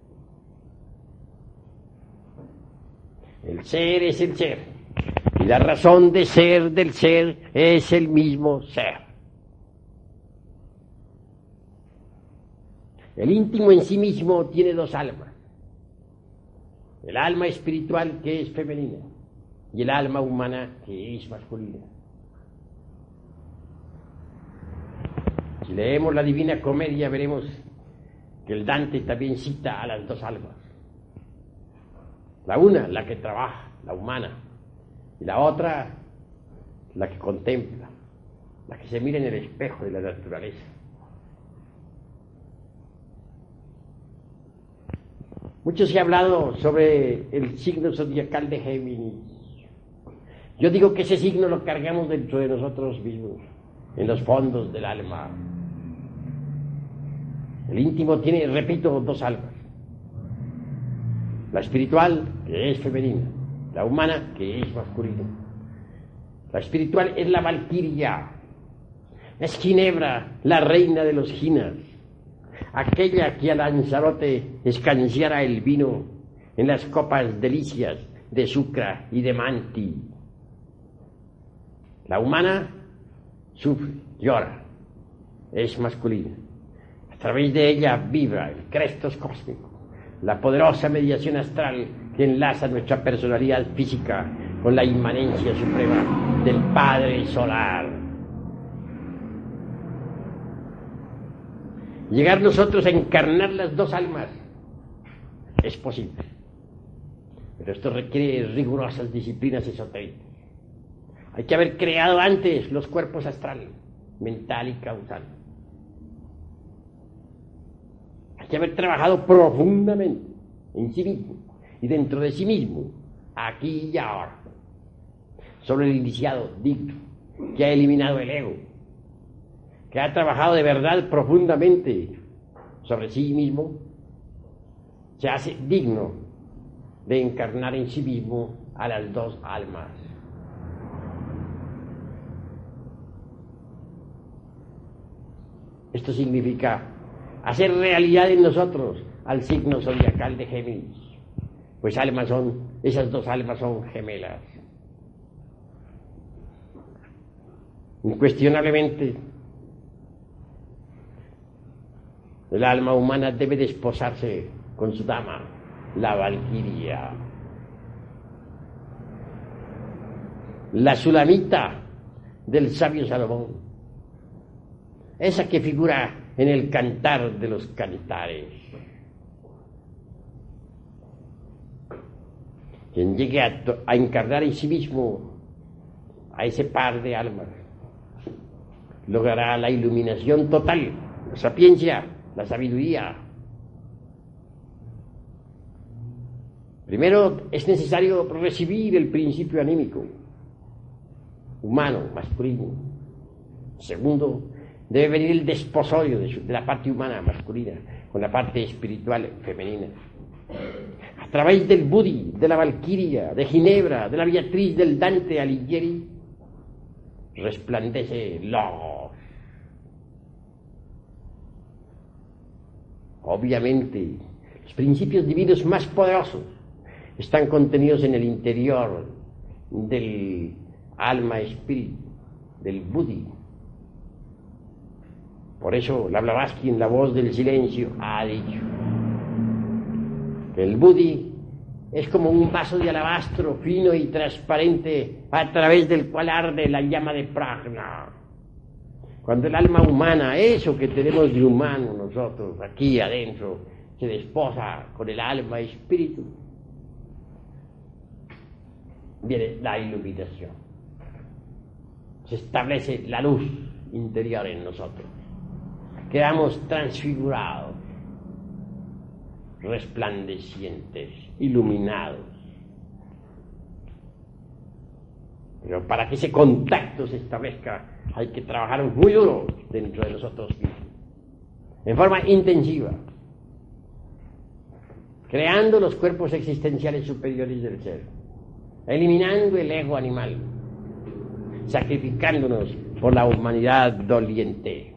El ser es el ser, y la razón de ser del ser es el mismo ser. El íntimo en sí mismo tiene dos almas: el alma espiritual, que es femenina, y el alma humana, que es masculina. Si leemos la Divina Comedia, veremos que el Dante también cita a las dos almas. La una, la que trabaja, la humana, y la otra, la que contempla, la que se mira en el espejo de la naturaleza. Mucho se ha hablado sobre el signo zodiacal de Géminis. Yo digo que ese signo lo cargamos dentro de nosotros mismos, en los fondos del alma. El íntimo tiene, repito, dos almas: la espiritual, que es femenina; la humana, que es masculina. La espiritual es la valquiria, es Ginebra, la reina de los ginas, aquella que a Lanzarote escanciara el vino en las copas delicias de Sucra y de Manti. La humana sufre, llora, es masculina. A través de ella vibra el Crestos cósmico, la poderosa mediación astral que enlaza nuestra personalidad física con la inmanencia suprema del Padre Solar. Llegar nosotros a encarnar las dos almas es posible, pero esto requiere rigurosas disciplinas esotéricas. Hay que haber creado antes los cuerpos astral, mental y causal. Hay que haber trabajado profundamente en sí mismo y dentro de sí mismo, aquí y ahora, sobre el iniciado digno, que ha eliminado el ego, que ha trabajado de verdad profundamente sobre sí mismo, se hace digno de encarnar en sí mismo a las dos almas. Esto significa hacer realidad en nosotros al signo zodiacal de Géminis, pues almas son, esas dos almas son gemelas. Incuestionablemente, el alma humana debe desposarse con su dama, la valquiria. La Sulamita del sabio Salomón, esa que figura en el Cantar de los Cantares. Quien llegue a, a encarnar en sí mismo a ese par de almas logrará la iluminación total, la sapiencia, la sabiduría. Primero es necesario recibir el principio anímico, humano, masculino. Segundo, debe venir el desposorio de, su, de la parte humana, masculina, con la parte espiritual, femenina. A través del Budi, de la Valquiria, de Ginebra, de la Beatriz, del Dante Alighieri, resplandece Logos. Obviamente, los principios divinos más poderosos están contenidos en el interior del alma espíritu, del Budi. Por eso la Blavatsky, en La voz del silencio, ha dicho que el Budi es como un vaso de alabastro fino y transparente a través del cual arde la llama de Prajna. Cuando el alma humana, eso que tenemos de humano nosotros aquí adentro, se desposa con el alma espíritu, viene la iluminación. Se establece la luz interior en nosotros. Quedamos transfigurados, resplandecientes, iluminados. Pero para que ese contacto se establezca hay que trabajar muy duro dentro de nosotros mismos, en forma intensiva, creando los cuerpos existenciales superiores del ser, eliminando el ego animal, sacrificándonos por la humanidad doliente.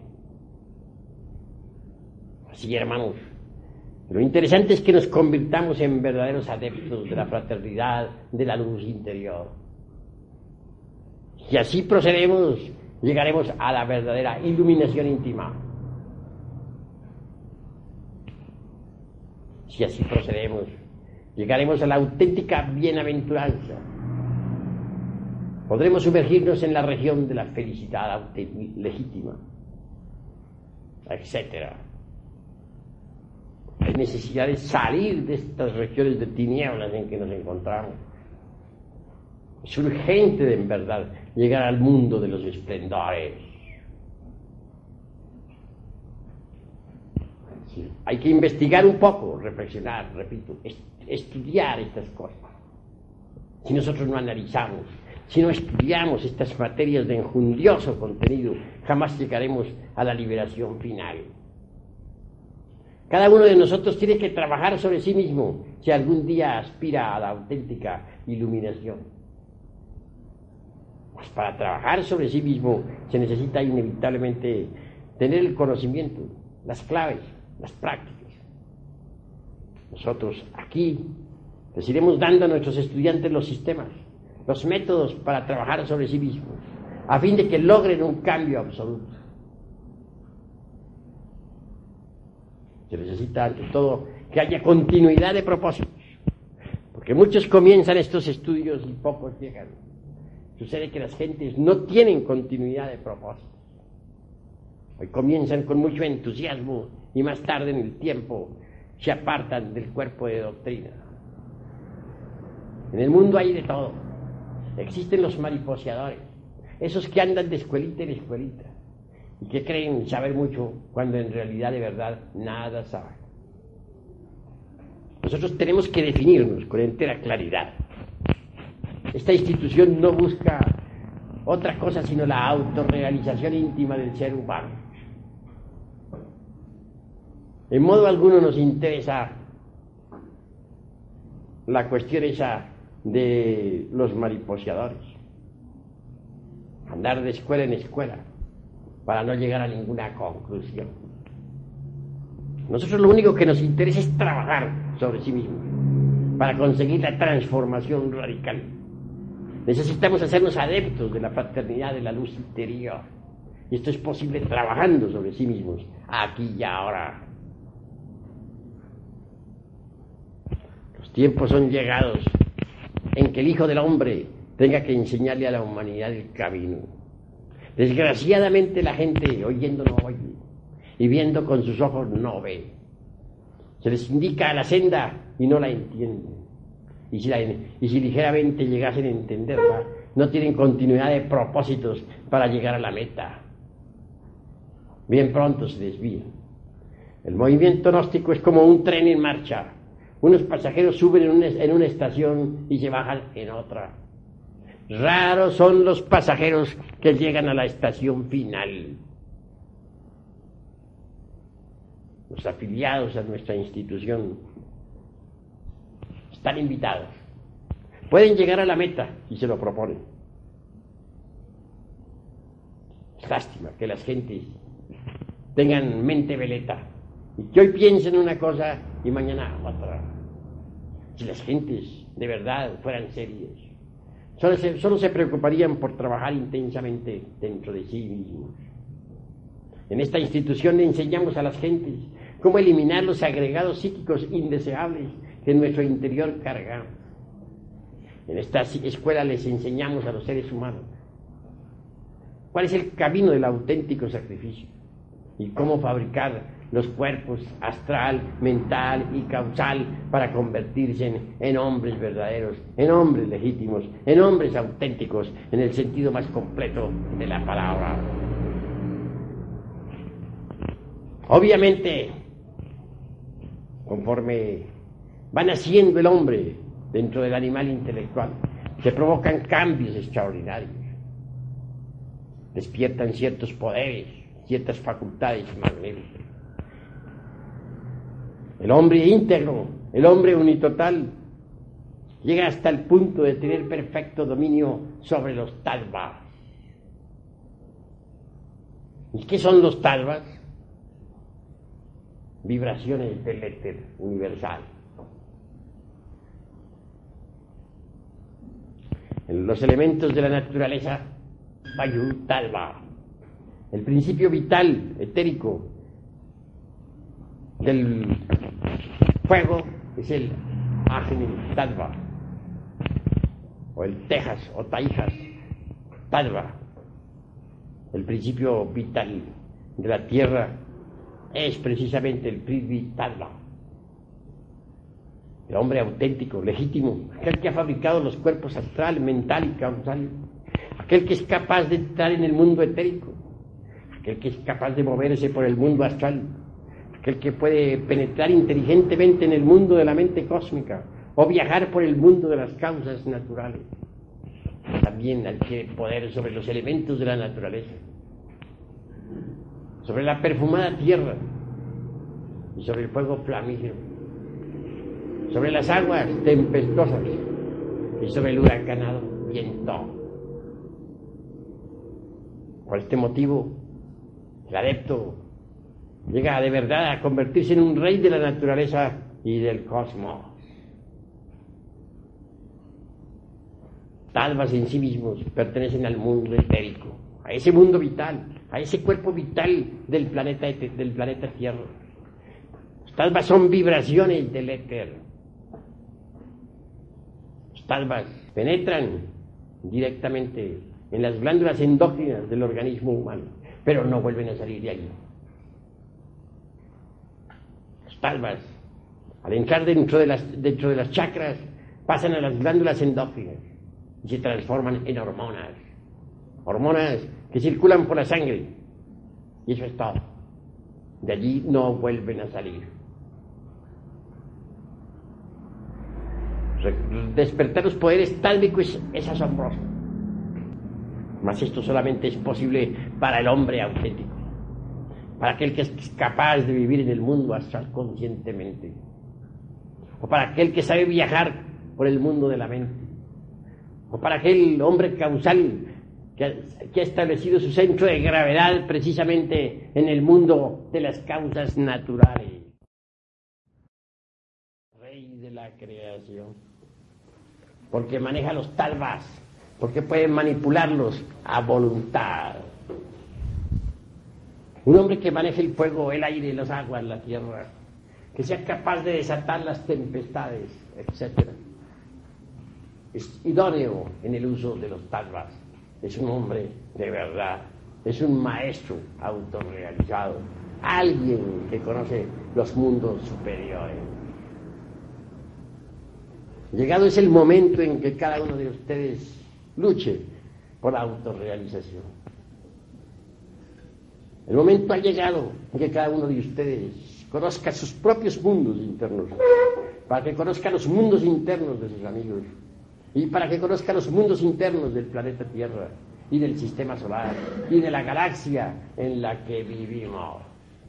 Así, hermanos, lo interesante es que nos convirtamos en verdaderos adeptos de la fraternidad, de la luz interior. Si así procedemos, llegaremos a la verdadera iluminación íntima. Si así procedemos, llegaremos a la auténtica bienaventuranza. Podremos sumergirnos en la región de la felicidad legítima, etcétera. Hay necesidad de salir de estas regiones de tinieblas en que nos encontramos. Es urgente, de en verdad, llegar al mundo de los esplendores. Sí, hay que investigar un poco, reflexionar, repito, est- estudiar estas cosas. Si nosotros no analizamos, si no estudiamos estas materias de enjundioso contenido, jamás llegaremos a la liberación final. Cada uno de nosotros tiene que trabajar sobre sí mismo si algún día aspira a la auténtica iluminación. Pues para trabajar sobre sí mismo se necesita inevitablemente tener el conocimiento, las claves, las prácticas. Nosotros aquí les iremos dando a nuestros estudiantes los sistemas, los métodos para trabajar sobre sí mismos, a fin de que logren un cambio absoluto. Se necesita, ante todo, que haya continuidad de propósitos, porque muchos comienzan estos estudios y pocos llegan. Sucede que las gentes no tienen continuidad de propósitos. Hoy comienzan con mucho entusiasmo y más tarde en el tiempo se apartan del cuerpo de doctrina. En el mundo hay de todo. Existen los mariposeadores, esos que andan de escuelita en escuelita y que creen saber mucho cuando en realidad de verdad nada saben. Nosotros tenemos que definirnos con entera claridad. Esta institución no busca otra cosa sino la autorrealización íntima del ser humano. En modo alguno nos interesa la cuestión esa de los mariposeadores, andar de escuela en escuela para no llegar a ninguna conclusión. Nosotros lo único que nos interesa es trabajar sobre sí mismos para conseguir la transformación radical. Necesitamos hacernos adeptos de la fraternidad de la luz interior, y esto es posible trabajando sobre sí mismos aquí y ahora. Los tiempos son llegados en que el Hijo del Hombre tenga que enseñarle a la humanidad el camino. Desgraciadamente la gente oyendo no oye y viendo con sus ojos no ve. Se les indica la senda y no la entienden. Y si, la, y si ligeramente llegasen a entenderla, no tienen continuidad de propósitos para llegar a la meta. Bien pronto se desvían. El movimiento gnóstico es como un tren en marcha. Unos pasajeros suben en una, en una estación y se bajan en otra. Raros son los pasajeros que llegan a la estación final. Los afiliados a nuestra institución están invitados. Pueden llegar a la meta si se lo proponen. Es lástima que las gentes tengan mente veleta y que hoy piensen una cosa y mañana otra. Si las gentes de verdad fueran serias, Solo se, solo se preocuparían por trabajar intensamente dentro de sí mismos. En esta institución le enseñamos a las gentes cómo eliminar los agregados psíquicos indeseables que en nuestro interior cargamos. En esta escuela les enseñamos a los seres humanos cuál es el camino del auténtico sacrificio y cómo fabricar los cuerpos astral, mental y causal para convertirse en, en hombres verdaderos, en hombres legítimos, en hombres auténticos, en el sentido más completo de la palabra. Obviamente, conforme va naciendo el hombre dentro del animal intelectual, se provocan cambios extraordinarios, despiertan ciertos poderes, ciertas facultades magníficas. El hombre íntegro, el hombre unitotal, llega hasta el punto de tener perfecto dominio sobre los talvas. ¿Y qué son los talvas? Vibraciones del éter universal. En los elementos de la naturaleza, Vayu Talva, el principio vital, etérico, del fuego es el Agni Talva, o el Tejas o Taijas Talva. El principio vital de la tierra es precisamente el Prithvi Talva. El hombre auténtico, legítimo, aquel que ha fabricado los cuerpos astral, mental y causal, aquel que es capaz de entrar en el mundo etérico, aquel que es capaz de moverse por el mundo astral, aquel que puede penetrar inteligentemente en el mundo de la mente cósmica o viajar por el mundo de las causas naturales. También adquiere poder sobre los elementos de la naturaleza, sobre la perfumada tierra y sobre el fuego flamígero, sobre las aguas tempestuosas y sobre el huracanado viento. Por este motivo, el adepto llega de verdad a convertirse en un rey de la naturaleza y del cosmos. Talvas en sí mismos pertenecen al mundo etérico, a ese mundo vital, a ese cuerpo vital del planeta, del planeta Tierra. Los talvas son vibraciones del éter. Los talvas penetran directamente en las glándulas endócrinas del organismo humano, pero no vuelven a salir de allí. Los talvas, al entrar dentro de las, dentro de las chakras, pasan a las glándulas endócrinas y se transforman en hormonas, hormonas que circulan por la sangre, y eso es todo. De allí no vuelven a salir. Despertar los poderes tálmicos es, es asombroso, mas esto solamente es posible para el hombre auténtico, para aquel que es capaz de vivir en el mundo astral conscientemente, o para aquel que sabe viajar por el mundo de la mente, o para aquel hombre causal que ha, que ha establecido su centro de gravedad precisamente en el mundo de las causas naturales. Rey de la creación, porque maneja los talvas, porque puede manipularlos a voluntad. Un hombre que maneje el fuego, el aire, las aguas, la tierra, que sea capaz de desatar las tempestades, etcétera, es idóneo en el uso de los talvas. Es un hombre de verdad, es un maestro autorrealizado, alguien que conoce los mundos superiores. Llegado es el momento en que cada uno de ustedes luche por la autorrealización. El momento ha llegado en que cada uno de ustedes conozca sus propios mundos internos, para que conozca los mundos internos de sus amigos, y para que conozca los mundos internos del planeta Tierra y del sistema solar y de la galaxia en la que vivimos.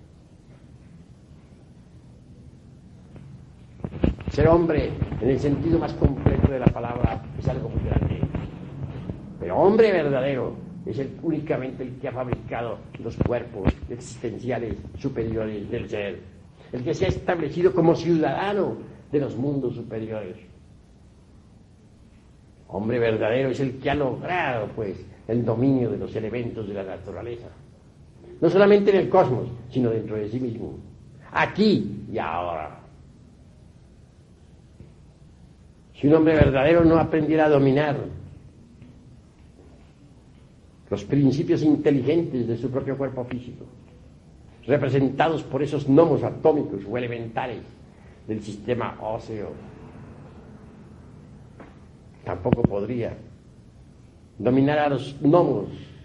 Ser hombre, en el sentido más completo de la palabra, es algo muy grande. Pero hombre verdadero es el, únicamente el que ha fabricado los cuerpos existenciales superiores del ser, el que se ha establecido como ciudadano de los mundos superiores. Hombre verdadero es el que ha logrado, pues, el dominio de los elementos de la naturaleza, no solamente en el cosmos, sino dentro de sí mismo, aquí y ahora. Si un hombre verdadero no aprendiera a dominar los principios inteligentes de su propio cuerpo físico, representados por esos gnomos atómicos o elementales del sistema óseo, tampoco podría dominar a los gnomos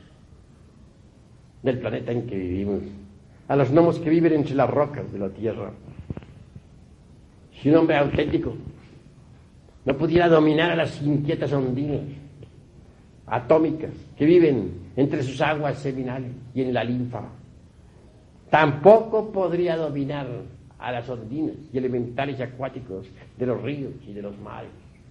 del planeta en que vivimos, a los gnomos que viven entre las rocas de la tierra. Si un hombre auténtico no pudiera dominar a las inquietas ondinas atómicas que viven entre sus aguas seminales y en la linfa, tampoco podría dominar a las ondinas y elementales acuáticos de los ríos y de los mares.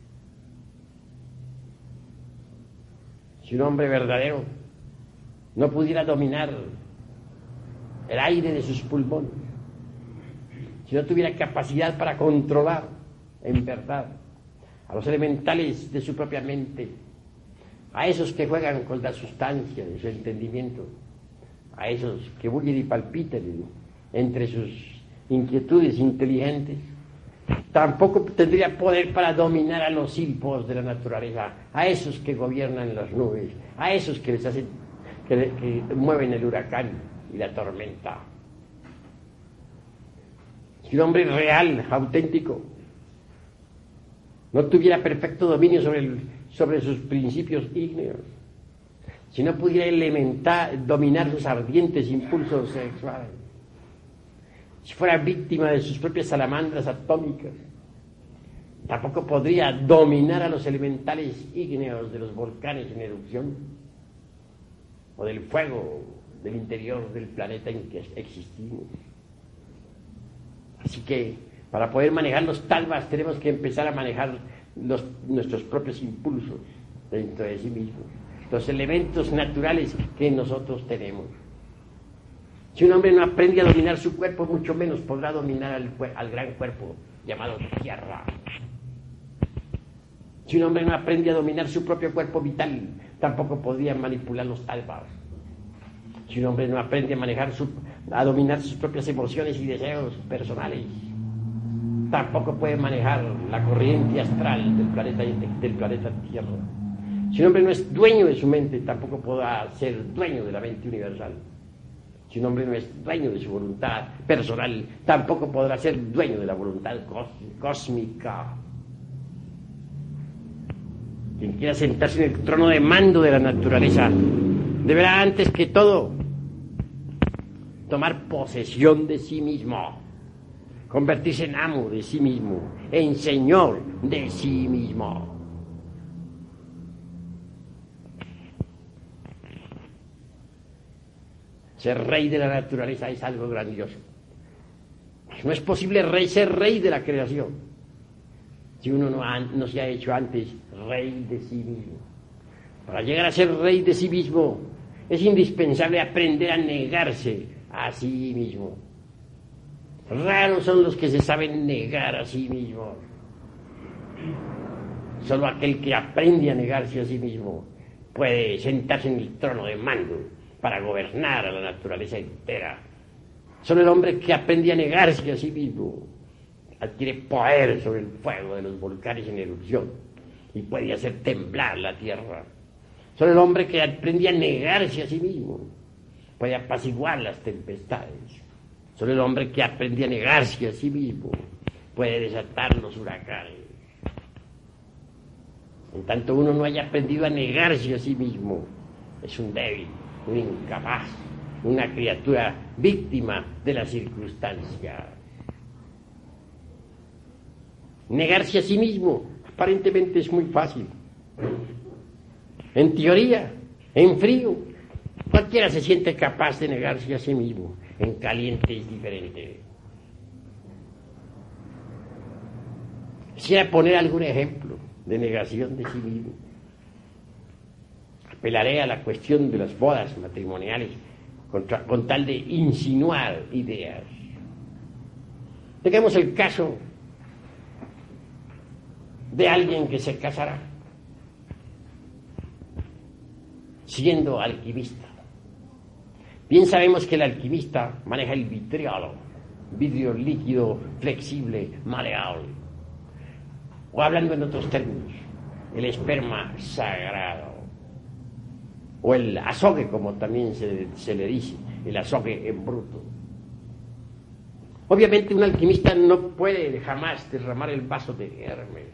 Si un hombre verdadero no pudiera dominar el aire de sus pulmones, si no tuviera capacidad para controlar en verdad a los elementales de su propia mente, a esos que juegan con la sustancia de su entendimiento, a esos que bullen y palpitan entre sus inquietudes inteligentes, tampoco tendría poder para dominar a los silbos de la naturaleza, a esos que gobiernan las nubes, a esos que les hacen, que, que mueven el huracán y la tormenta. Si un hombre real, auténtico, no tuviera perfecto dominio sobre, el, sobre sus principios ígneos, si no pudiera elementar, dominar sus ardientes impulsos sexuales, si fuera víctima de sus propias salamandras atómicas, tampoco podría dominar a los elementales ígneos de los volcanes en erupción o del fuego del interior del planeta en que existimos. Así que para poder manejar los talvas tenemos que empezar a manejar los, nuestros propios impulsos dentro de sí mismos, los elementos naturales que nosotros tenemos. Si un hombre no aprende a dominar su cuerpo, mucho menos podrá dominar al, al gran cuerpo llamado tierra. Si un hombre no aprende a dominar su propio cuerpo vital, tampoco podría manipular los talvas. Si un hombre no aprende a manejar su, a dominar sus propias emociones y deseos personales, tampoco puede manejar la corriente astral del planeta, del planeta Tierra. Si un hombre no es dueño de su mente, tampoco podrá ser dueño de la mente universal. Si un hombre no es dueño de su voluntad personal, tampoco podrá ser dueño de la voluntad cósmica. Quien quiera sentarse en el trono de mando de la naturaleza, deberá antes que todo tomar posesión de sí mismo, convertirse en amo de sí mismo, en señor de sí mismo. Ser rey de la naturaleza es algo grandioso. No es posible rey, ser rey de la creación si uno no, ha, no se ha hecho antes rey de sí mismo. Para llegar a ser rey de sí mismo es indispensable aprender a negarse a sí mismo. Raros son los que se saben negar a sí mismos. Solo aquel que aprende a negarse a sí mismo puede sentarse en el trono de mando para gobernar a la naturaleza entera. Solo el hombre que aprende a negarse a sí mismo adquiere poder sobre el fuego de los volcanes en erupción y puede hacer temblar la tierra. Solo el hombre que aprende a negarse a sí mismo puede apaciguar las tempestades. Solo el hombre que aprende a negarse a sí mismo puede desatar los huracanes. En tanto uno no haya aprendido a negarse a sí mismo, es un débil, un incapaz, una criatura víctima de las circunstancias. Negarse a sí mismo aparentemente es muy fácil. En teoría, en frío, cualquiera se siente capaz de negarse a sí mismo. En caliente es diferente. Quisiera poner algún ejemplo de negación de sí mismo. Apelaré a la cuestión de las bodas matrimoniales contra, con tal de insinuar ideas. Tengamos el caso de alguien que se casará siendo alquimista. Bien sabemos que el alquimista maneja el vitriolo, vidrio líquido, flexible, maleable. O hablando en otros términos, el esperma sagrado. O el azogue, como también se, se le dice, el azogue en bruto. Obviamente un alquimista no puede jamás derramar el vaso de Hermes.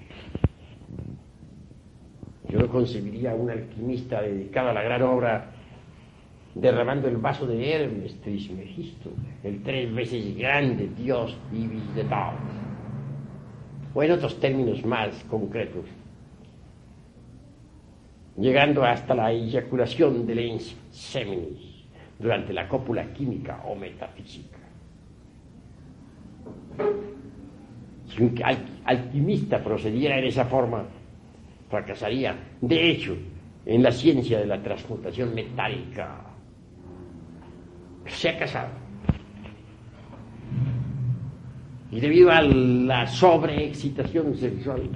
Yo no concebiría un alquimista dedicado a la gran obra derramando el vaso de Hermes Trismegisto, el tres veces grande dios ibis de todos. o en otros términos más concretos, llegando hasta la eyaculación del ens seminis durante la cópula química o metafísica. Si un al alquimista procediera en esa forma, fracasaría. De hecho, en la ciencia de la transmutación metálica, se ha casado. Y debido a la sobreexcitación sexual,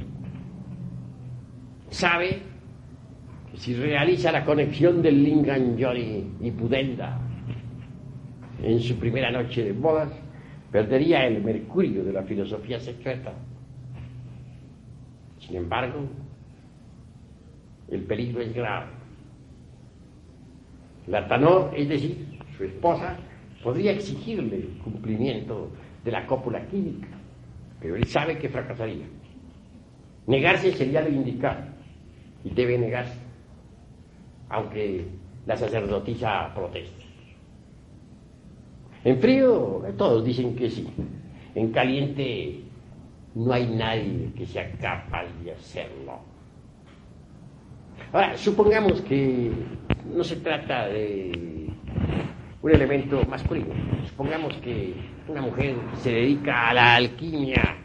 sabe que si realiza la conexión del Lingam Yoni y Pudenda en su primera noche de bodas, perdería el mercurio de la filosofía secreta. Sin embargo, el peligro es grave. La Tanor, es decir, su esposa, podría exigirle el cumplimiento de la cópula química, pero él sabe que fracasaría. Negarse sería lo indicado, y debe negarse, aunque la sacerdotisa proteste. En frío, todos dicen que sí. En caliente, no hay nadie que sea capaz de hacerlo. Ahora, supongamos que no se trata de un elemento masculino. Supongamos que una mujer se dedica a la alquimia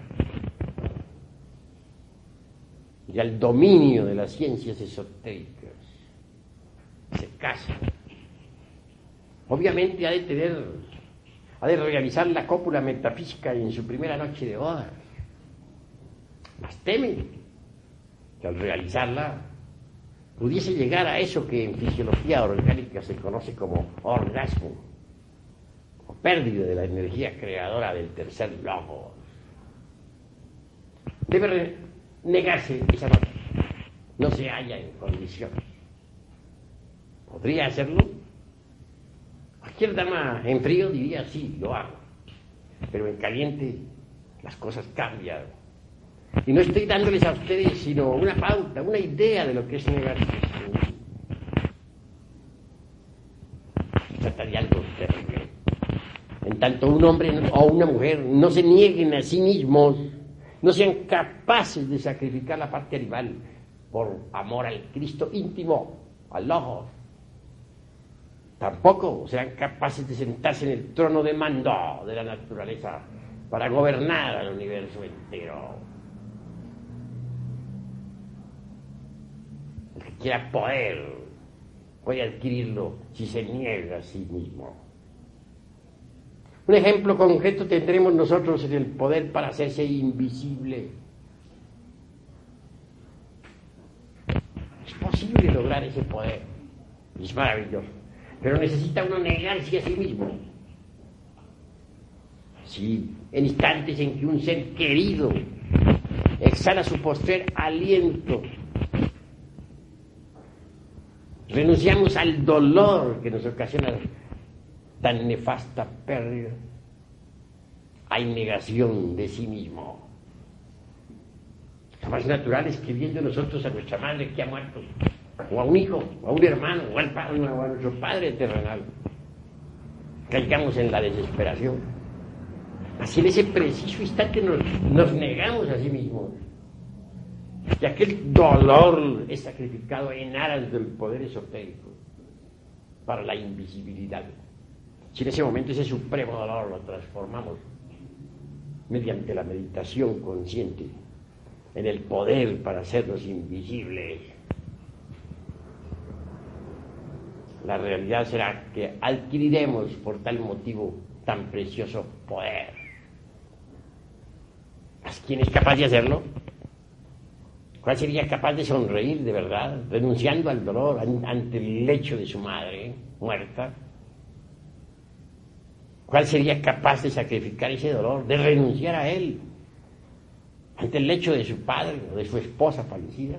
y al dominio de las ciencias esotéricas. Se casa. Obviamente ha de tener, ha de realizar la cópula metafísica en su primera noche de bodas. Mas teme que al realizarla pudiese llegar a eso que en fisiología orgánica se conoce como orgasmo, o pérdida de la energía creadora del tercer logos. Debe negarse esa noche. No se halla en condiciones. ¿Podría hacerlo? Cualquier dama en frío diría sí, lo hago. Pero en caliente las cosas cambian. Y no estoy dándoles a ustedes sino una pauta, una idea de lo que es negarse. Se trataría algo terrible. En tanto un hombre o una mujer no se nieguen a sí mismos, no sean capaces de sacrificar la parte animal por amor al Cristo íntimo, al Logos, tampoco serán capaces de sentarse en el trono de mando de la naturaleza para gobernar al universo entero. El que quiera poder puede adquirirlo si se niega a sí mismo. Un ejemplo concreto tendremos nosotros en el poder para hacerse invisible. Es posible lograr ese poder, es maravilloso, pero necesita uno negarse a sí mismo. Sí, en instantes en que un ser querido exhala su postrer aliento, renunciamos al dolor que nos ocasiona tan nefasta pérdida. Hay negación de sí mismo. Lo más natural es que viendo nosotros a nuestra madre que ha muerto, o a un hijo, o a un hermano, o, al padre, o a nuestro padre terrenal, caigamos en la desesperación. Así en ese preciso instante nos, nos negamos a sí mismos. Y aquel dolor es sacrificado en aras del poder esotérico para la invisibilidad. Si en ese momento ese supremo dolor lo transformamos mediante la meditación consciente en el poder para hacernos invisibles, la realidad será que adquiriremos por tal motivo tan precioso poder. ¿Quién es capaz de hacerlo? ¿Cuál sería capaz de sonreír de verdad, renunciando al dolor ante el lecho de su madre muerta? ¿Cuál sería capaz de sacrificar ese dolor, de renunciar a él ante el lecho de su padre o de su esposa fallecida?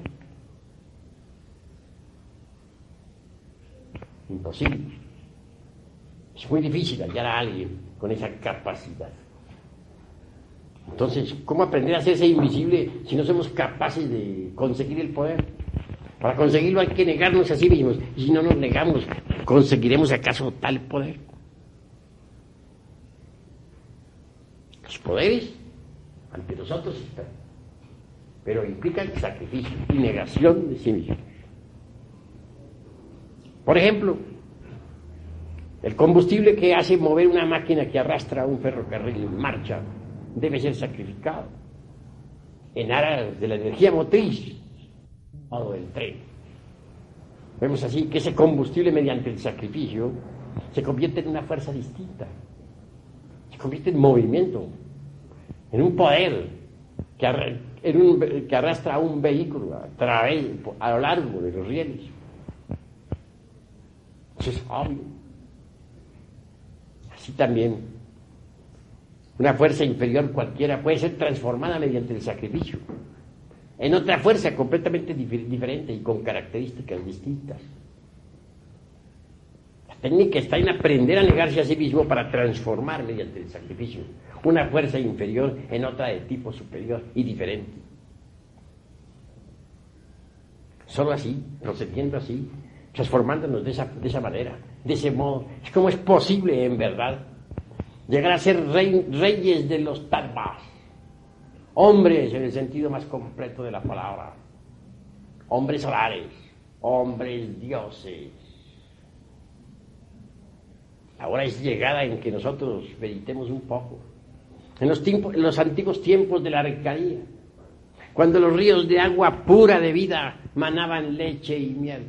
Imposible. Es muy difícil hallar a alguien con esa capacidad. Entonces, ¿cómo aprender a hacerse invisible si no somos capaces de conseguir el poder? Para conseguirlo hay que negarnos a sí mismos. Y si no nos negamos, ¿conseguiremos acaso tal poder? Los poderes ante nosotros están. pero implica el sacrificio y negación de sí mismo. Por ejemplo, el combustible que hace mover una máquina que arrastra un ferrocarril en marcha debe ser sacrificado en aras de la energía motriz o del tren. Vemos así que ese combustible, mediante el sacrificio, se convierte en una fuerza distinta, se convierte en movimiento, en un poder que, arra en un, que arrastra a un vehículo a, través, a lo largo de los rieles. Eso es obvio. Así también, una fuerza inferior cualquiera puede ser transformada mediante el sacrificio en otra fuerza completamente dif diferente y con características distintas. La técnica está en aprender a negarse a sí mismo para transformar mediante el sacrificio una fuerza inferior en otra de tipo superior y diferente. Solo así, procediendo así, transformándonos de esa, de esa manera, de ese modo, es como es posible en verdad llegar a ser rey, reyes de los Tattvas, hombres en el sentido más completo de la palabra, hombres solares, hombres dioses. Ahora es llegada en que nosotros meditemos un poco en los, tiempos, en los antiguos tiempos de la Arcadia, cuando los ríos de agua pura de vida manaban leche y miel.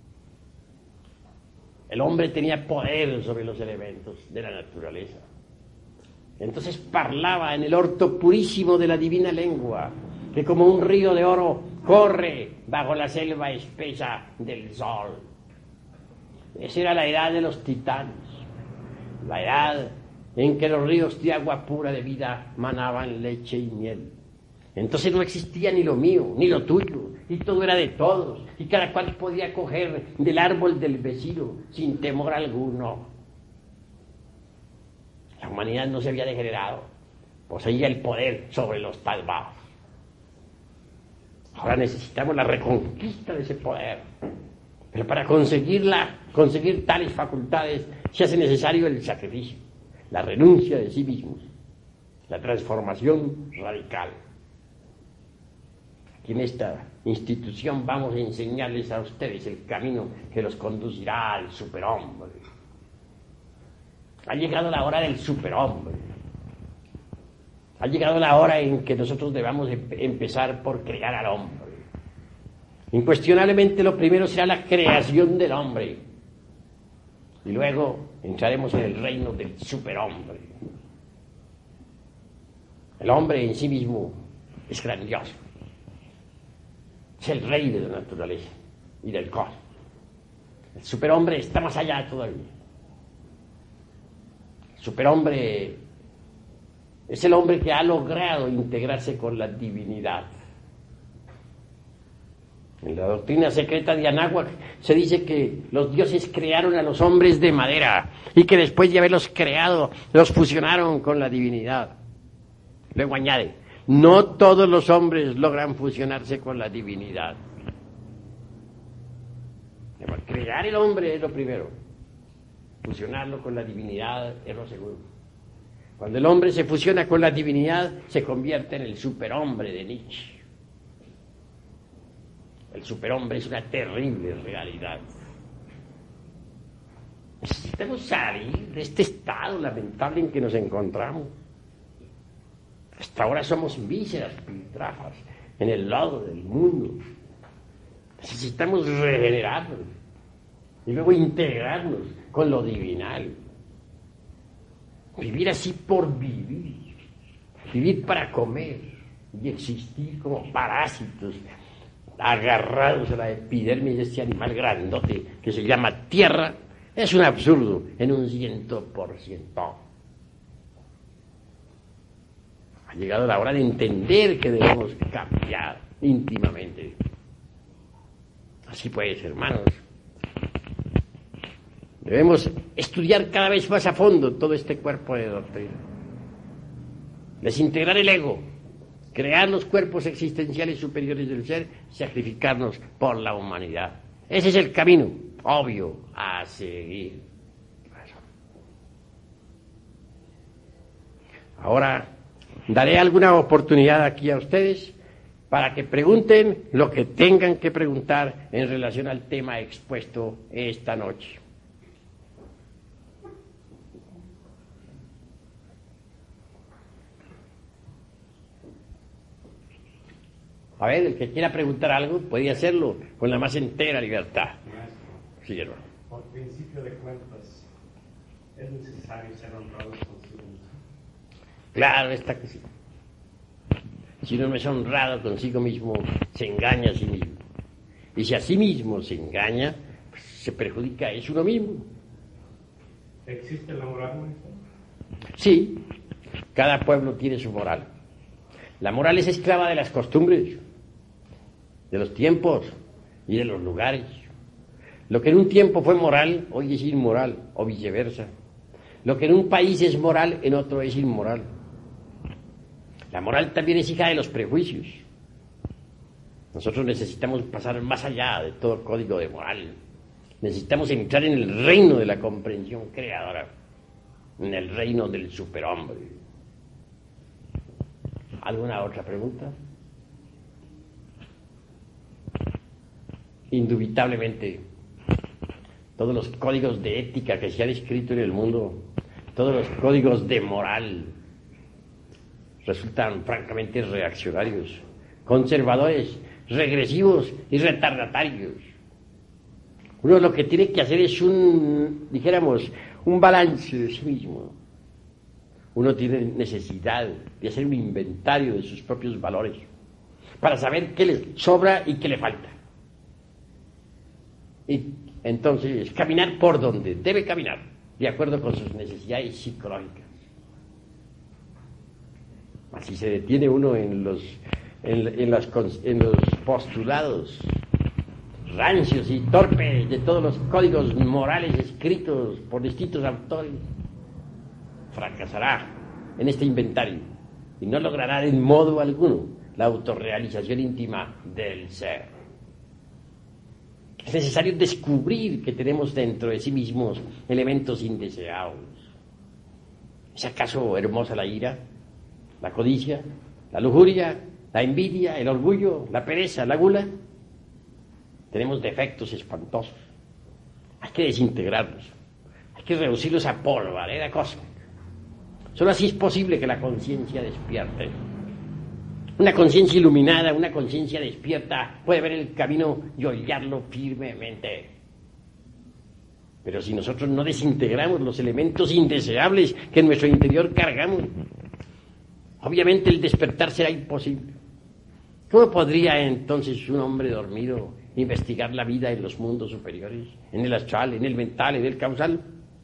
El hombre tenía poder sobre los elementos de la naturaleza. Entonces parlaba en el orto purísimo de la divina lengua, que como un río de oro corre bajo la selva espesa del sol. Esa era la edad de los titanes, la edad en que los ríos de agua pura de vida manaban leche y miel. Entonces no existía ni lo mío, ni lo tuyo, y todo era de todos, y cada cual podía coger del árbol del vecino sin temor alguno. La humanidad no se había degenerado, poseía el poder sobre los Tattvas. Ahora necesitamos la reconquista de ese poder, pero para conseguirla, conseguir tales facultades, se hace necesario el sacrificio, la renuncia de sí mismos, la transformación radical. Aquí en esta institución vamos a enseñarles a ustedes el camino que los conducirá al superhombre. Ha llegado la hora del superhombre. Ha llegado la hora en que nosotros debamos empezar por crear al hombre. Incuestionablemente lo primero será la creación del hombre. Y luego entraremos en el reino del superhombre. El hombre en sí mismo es grandioso. Es el rey de la naturaleza y del cosmos. El superhombre está más allá todavía. El superhombre es el hombre que ha logrado integrarse con la divinidad. En la doctrina secreta de Anáhuac se dice que los dioses crearon a los hombres de madera y que después de haberlos creado, los fusionaron con la divinidad. Luego añade, no todos los hombres logran fusionarse con la divinidad. Crear el hombre es lo primero, fusionarlo con la divinidad es lo segundo. Cuando el hombre se fusiona con la divinidad, se convierte en el superhombre de Nietzsche. El superhombre es una terrible realidad. Necesitamos salir de este estado lamentable en que nos encontramos. Hasta ahora somos míseras piltrafas en el lodo del mundo. Necesitamos regenerarnos y luego integrarnos con lo divinal. Vivir así por vivir, vivir para comer y existir como parásitos agarrados a la epidermis de este animal grandote que se llama tierra, es un absurdo en un ciento por ciento. Ha llegado la hora de entender que debemos cambiar íntimamente. Así pues, hermanos, debemos estudiar cada vez más a fondo todo este cuerpo de doctrina. Desintegrar el ego, crear los cuerpos existenciales superiores del ser, sacrificarnos por la humanidad. Ese es el camino obvio a seguir. Ahora daré alguna oportunidad aquí a ustedes para que pregunten lo que tengan que preguntar en relación al tema expuesto esta noche. A ver, el que quiera preguntar algo puede hacerlo con la más entera libertad. Sí, hermano. Por principio de cuentas, ¿es necesario ser honrado consigo mismo? Claro, está que sí. Si uno no es honrado consigo mismo, se engaña a sí mismo. Y si a sí mismo se engaña, pues se perjudica, es uno mismo. ¿Existe la moral, maestro? Sí, cada pueblo tiene su moral. La moral es esclava de las costumbres, de los tiempos y de los lugares. Lo que en un tiempo fue moral, hoy es inmoral, o viceversa. Lo que en un país es moral, en otro es inmoral. La moral también es hija de los prejuicios. Nosotros necesitamos pasar más allá de todo código de moral. Necesitamos entrar en el reino de la comprensión creadora, en el reino del superhombre. ¿Alguna otra pregunta? Indubitablemente, todos los códigos de ética que se han escrito en el mundo, todos los códigos de moral, resultan francamente reaccionarios, conservadores, regresivos y retardatarios. Uno lo que tiene que hacer es un, dijéramos, un balance de sí mismo. Uno tiene necesidad de hacer un inventario de sus propios valores para saber qué le sobra y qué le falta. Y entonces caminar por donde debe caminar, de acuerdo con sus necesidades psicológicas. Así se detiene uno en los, en, en, las, en los postulados rancios y torpes de todos los códigos morales escritos por distintos autores. Fracasará en este inventario y no logrará en modo alguno la autorrealización íntima del ser. Es necesario descubrir que tenemos dentro de sí mismos elementos indeseados. ¿Es acaso hermosa la ira, la codicia, la lujuria, la envidia, el orgullo, la pereza, la gula? Tenemos defectos espantosos. Hay que desintegrarlos. Hay que reducirlos a polvareda cósmica. Solo así es posible que la conciencia despierte. Una conciencia iluminada, una conciencia despierta, puede ver el camino y hollarlo firmemente. Pero si nosotros no desintegramos los elementos indeseables que en nuestro interior cargamos, obviamente el despertar será imposible. ¿Cómo podría entonces un hombre dormido investigar la vida en los mundos superiores, en el astral, en el mental, en el causal?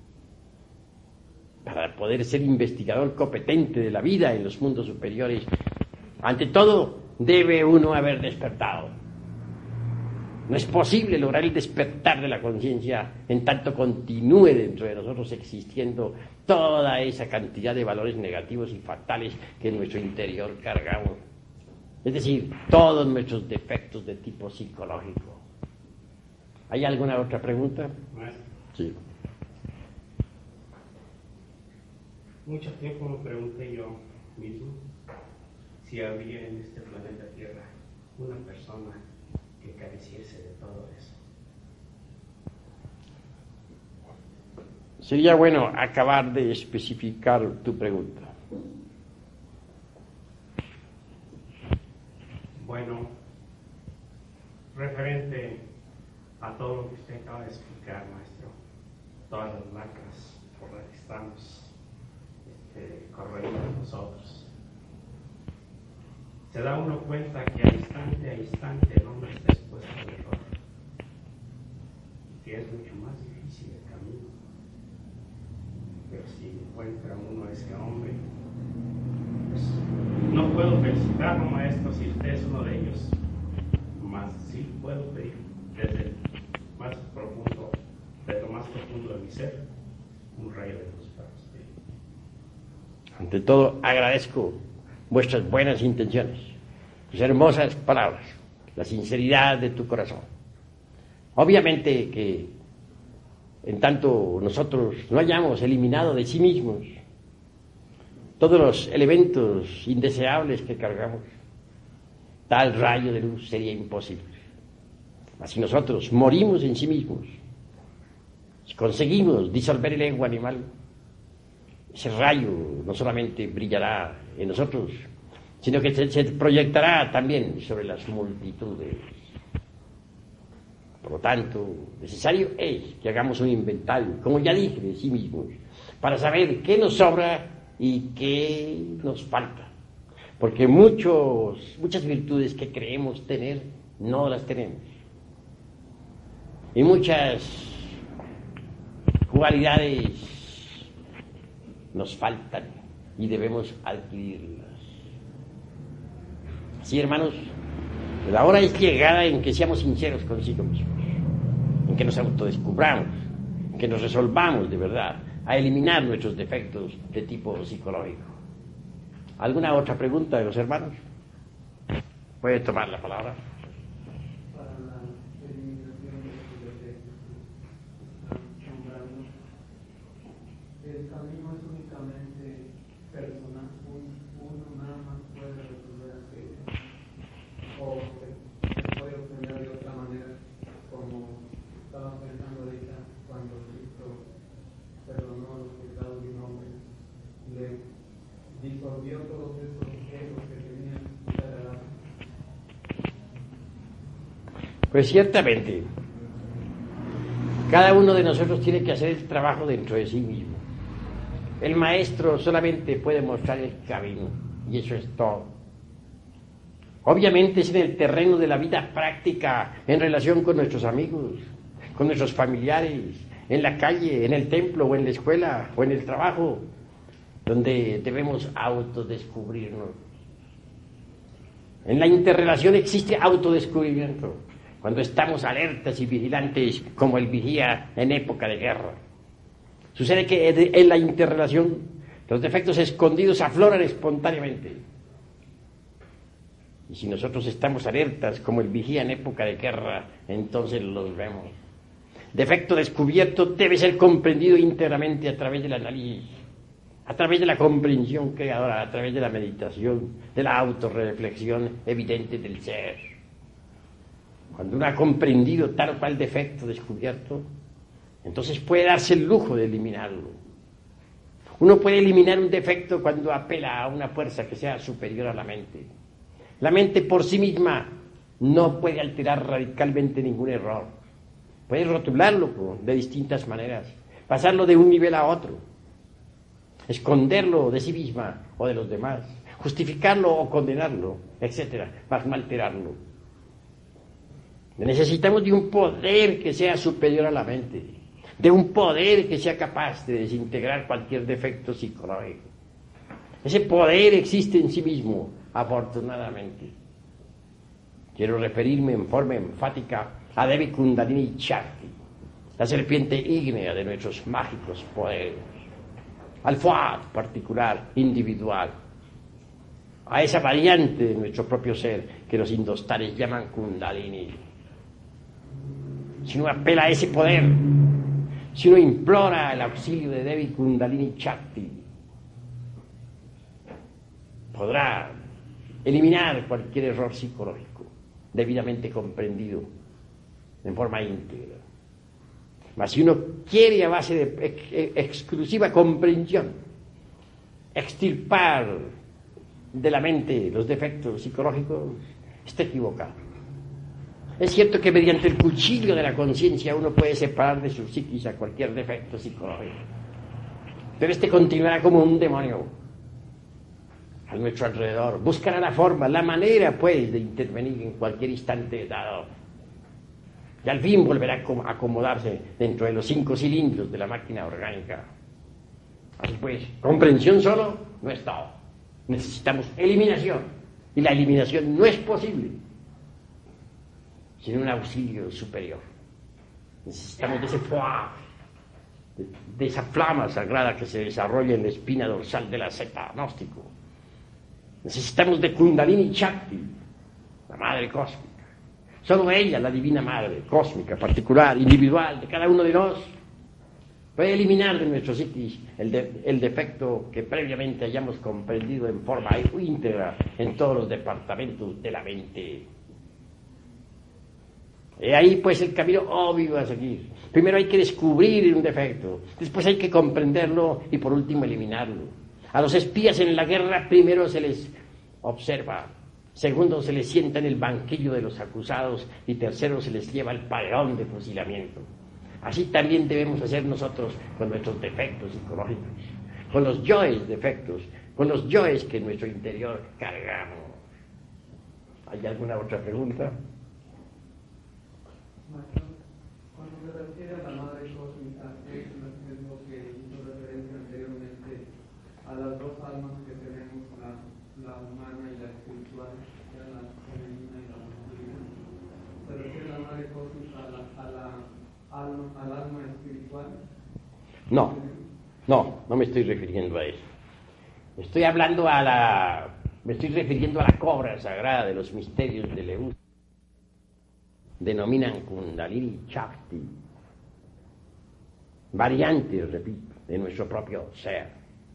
Para poder ser investigador competente de la vida en los mundos superiores, ante todo, debe uno haber despertado. No es posible lograr el despertar de la conciencia en tanto continúe dentro de nosotros existiendo toda esa cantidad de valores negativos y fatales que en nuestro interior cargamos. Es decir, todos nuestros defectos de tipo psicológico. ¿Hay alguna otra pregunta? Sí. Mucho tiempo me pregunté yo mismo si había en este planeta Tierra una persona que careciese de todo eso. Sería bueno acabar de especificar tu pregunta. Bueno, referente a todo lo que usted acaba de explicar, maestro, todas las lacras por las que estamos este, corriendo nosotros, se da uno cuenta que a instante a instante el hombre está expuesto al error y que es mucho más difícil el camino. Pero si encuentra uno a ese hombre, pues no puedo felicitarlo, maestro, si usted es uno de ellos, mas sí puedo pedir desde el más profundo, desde lo más profundo de mi ser, un rayo de luz para usted. Ante todo, agradezco vuestras buenas intenciones, tus hermosas palabras, la sinceridad de tu corazón. Obviamente que en tanto nosotros no hayamos eliminado de sí mismos todos los elementos indeseables que cargamos, tal rayo de luz sería imposible. Así nosotros morimos en sí mismos, si conseguimos disolver el ego animal, ese rayo no solamente brillará en nosotros, sino que se, se proyectará también sobre las multitudes. Por lo tanto, necesario es que hagamos un inventario, como ya dije, de sí mismos, para saber qué nos sobra y qué nos falta. Porque muchos, muchas virtudes que creemos tener, no las tenemos. Y muchas cualidades nos faltan y debemos adquirirlas. Así, hermanos, la hora es llegada en que seamos sinceros consigo mismos, en que nos autodescubramos, en que nos resolvamos de verdad a eliminar nuestros defectos de tipo psicológico. ¿Alguna otra pregunta de los hermanos? Puede tomar la palabra. Para la eliminación de los defectos que están nombrando, el camino es únicamente personal, uno nada más puede resolver aquello, o se puede obtener de otra manera, como estaba pensando ahorita cuando Cristo perdonó los pecados de un hombre, le disolvió todos esos egos que tenían desagradable. Pues ciertamente, cada uno de nosotros tiene que hacer el trabajo dentro de sí mismo. El maestro solamente puede mostrar el camino, y eso es todo. Obviamente es en el terreno de la vida práctica, en relación con nuestros amigos, con nuestros familiares, en la calle, en el templo, o en la escuela, o en el trabajo, donde debemos autodescubrirnos. En la interrelación existe autodescubrimiento, cuando estamos alertas y vigilantes como el vigía en época de guerra. Sucede que en la interrelación los defectos escondidos afloran espontáneamente. Y si nosotros estamos alertas como el vigía en época de guerra, entonces los vemos. Defecto descubierto debe ser comprendido íntegramente a través del análisis, a través de la comprensión creadora, a través de la meditación, de la autorreflexión evidente del ser. Cuando uno ha comprendido tal o cual defecto descubierto, entonces puede darse el lujo de eliminarlo. Uno puede eliminar un defecto cuando apela a una fuerza que sea superior a la mente. La mente por sí misma no puede alterar radicalmente ningún error. Puede rotularlo de distintas maneras, pasarlo de un nivel a otro, esconderlo de sí misma o de los demás, justificarlo o condenarlo, etcétera, para no alterarlo. Necesitamos de un poder que sea superior a la mente, de un poder que sea capaz de desintegrar cualquier defecto psicológico. Ese poder existe en sí mismo, afortunadamente. Quiero referirme en forma enfática a Devi Kundalini Shakti, la serpiente ígnea de nuestros mágicos poderes, al Fuad particular, individual, a esa variante de nuestro propio ser que los indostanes llaman Kundalini. Si uno apela a ese poder, si uno implora el auxilio de Devi Kundalini Shakti, podrá eliminar cualquier error psicológico debidamente comprendido en forma íntegra. Mas si uno quiere a base de ex exclusiva comprensión extirpar de la mente los defectos psicológicos, está equivocado. Es cierto que mediante el cuchillo de la conciencia uno puede separar de su psiquis a cualquier defecto psicológico, pero este continuará como un demonio a nuestro alrededor, buscará la forma, la manera pues de intervenir en cualquier instante dado, y al fin volverá a acomodarse dentro de los cinco cilindros de la máquina orgánica. Así pues, comprensión solo no es todo, necesitamos eliminación, y la eliminación no es posible sin un auxilio superior. Necesitamos de ese fuego, de, de esa flama sagrada que se desarrolla en la espina dorsal de la seta gnóstico. Necesitamos de Kundalini Shakti, la madre cósmica. Solo ella, la divina madre cósmica, particular, individual, de cada uno de nosotros, Puede eliminar de nuestro psiquis el, de, el defecto que previamente hayamos comprendido en forma íntegra en todos los departamentos de la mente. Y ahí pues el camino obvio a seguir. Primero hay que descubrir un defecto, después hay que comprenderlo y por último eliminarlo. A los espías en la guerra primero se les observa, segundo se les sienta en el banquillo de los acusados y tercero se les lleva al paredón de fusilamiento. Así también debemos hacer nosotros con nuestros defectos psicológicos, con los yoes defectos, con los yoes que en nuestro interior cargamos. ¿Hay alguna otra pregunta? Cuando se refiere a la madre cósmica, es lo que hizo referencia anteriormente a las dos almas que tenemos, la, la humana y la espiritual, que era la femenina y la masculina. Se refiere a la madre cósmica a la, a la alma, al alma espiritual. No, no, no me estoy refiriendo a eso. Estoy hablando a la, me estoy refiriendo a la cobra sagrada de los misterios de Leus. Denominan Kundalini Shakti, variantes, repito, de nuestro propio ser.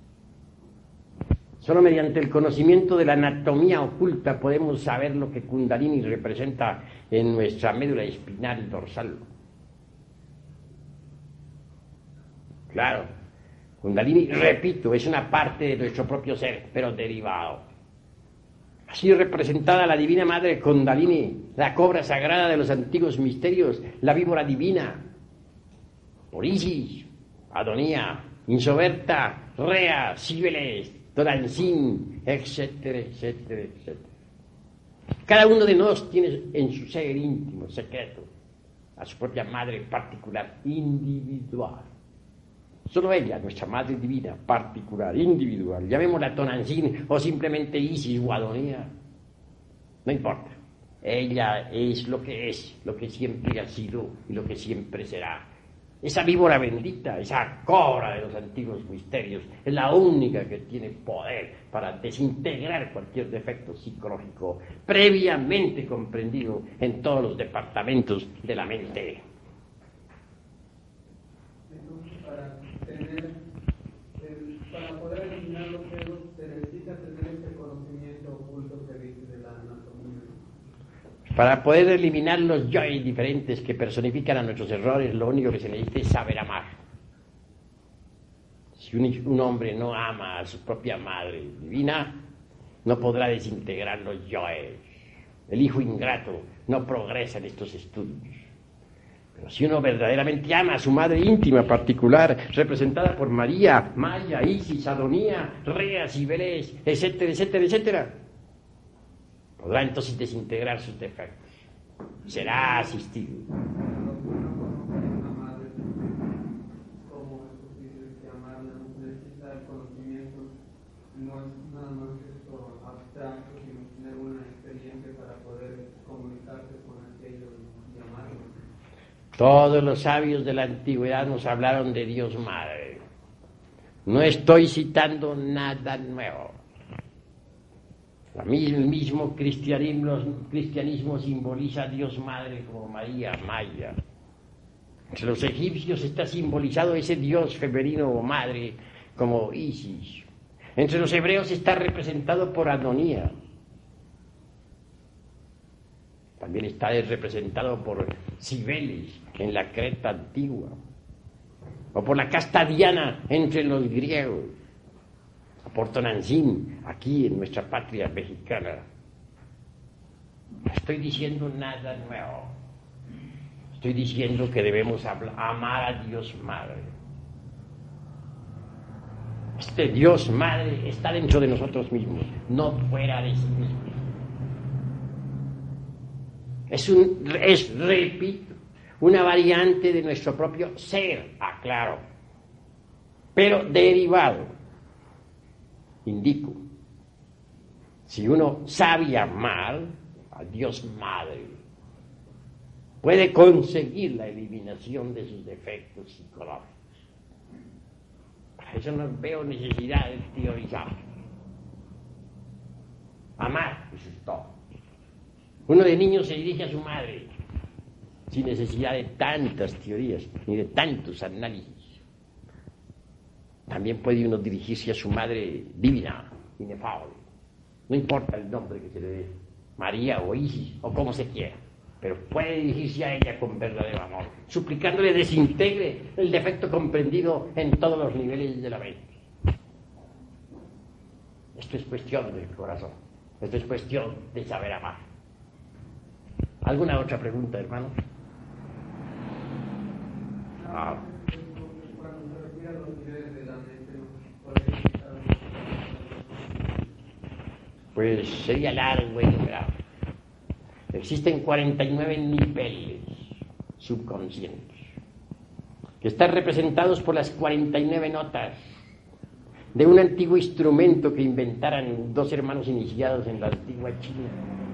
Solo mediante el conocimiento de la anatomía oculta podemos saber lo que Kundalini representa en nuestra médula espinal y dorsal. Claro, Kundalini, repito, es una parte de nuestro propio ser, pero derivado. Así representada la divina madre Kundalini, la cobra sagrada de los antiguos misterios, la víbora divina, por Isis, Adonía, Insoberta, Rea, Cibeles, Tonantzin, etcétera, etcétera, etcétera. Cada uno de nosotros tiene en su ser íntimo, secreto, a su propia madre particular, individual. Solo ella, nuestra madre divina, particular, individual, llamémosla Tonantzin o simplemente Isis o Adonía, no importa. Ella es lo que es, lo que siempre ha sido y lo que siempre será. Esa víbora bendita, esa cobra de los antiguos misterios, es la única que tiene poder para desintegrar cualquier defecto psicológico previamente comprendido en todos los departamentos de la mente. Tener, el, para poder eliminar los celos se necesita tener ese conocimiento oculto que dice de la anatomía. Para poder eliminar los yoes diferentes que personifican a nuestros errores, lo único que se necesita es saber amar. Si un, un hombre no ama a su propia madre divina, no podrá desintegrar los yoes. El hijo ingrato no progresa en estos estudios. Pero si uno verdaderamente ama a su madre íntima particular, representada por María, Maya, Isis, Adonía, Rea, Cibeles, etcétera, etcétera, etcétera, podrá entonces desintegrar sus defectos. Será asistido. Como es posible que amarla necesita el conocimiento, no es nada más esto abstracto, sino tener una experiencia para poder comunicarse con aquello y amarlo. Todos los sabios de la antigüedad nos hablaron de Dios Madre. No estoy citando nada nuevo. El mismo cristianismo, cristianismo simboliza a Dios Madre como María, Maya. Entre los egipcios está simbolizado ese Dios femenino o madre como Isis. Entre los hebreos está representado por Adonía. También está representado por Cibeles en la Creta antigua, o por la casta diana entre los griegos, o por Tonantzin aquí en nuestra patria mexicana. No estoy diciendo nada nuevo. Estoy diciendo que debemos hablar, amar a Dios Madre. Este Dios Madre está dentro de nosotros mismos, no fuera de sí mismos. Es, un, es, repito, una variante de nuestro propio ser, aclaro, pero derivado. Indico, si uno sabe amar a Dios Madre, puede conseguir la eliminación de sus defectos psicológicos. Para eso no veo necesidad de teorizar. Amar, eso es todo. Uno de niño se dirige a su madre sin necesidad de tantas teorías ni de tantos análisis. También puede uno dirigirse a su madre divina, inefable. No importa el nombre que se le dé, María o Isis o como se quiera, pero puede dirigirse a ella con verdadero amor, suplicándole desintegre el defecto comprendido en todos los niveles de la mente. Esto es cuestión del corazón, esto es cuestión de saber amar. ¿Alguna otra pregunta, hermano? Ah. Pues sería largo y numerable. Existen cuarenta y nueve niveles subconscientes que están representados por las cuarenta y nueve notas de un antiguo instrumento que inventaran dos hermanos iniciados en la antigua China.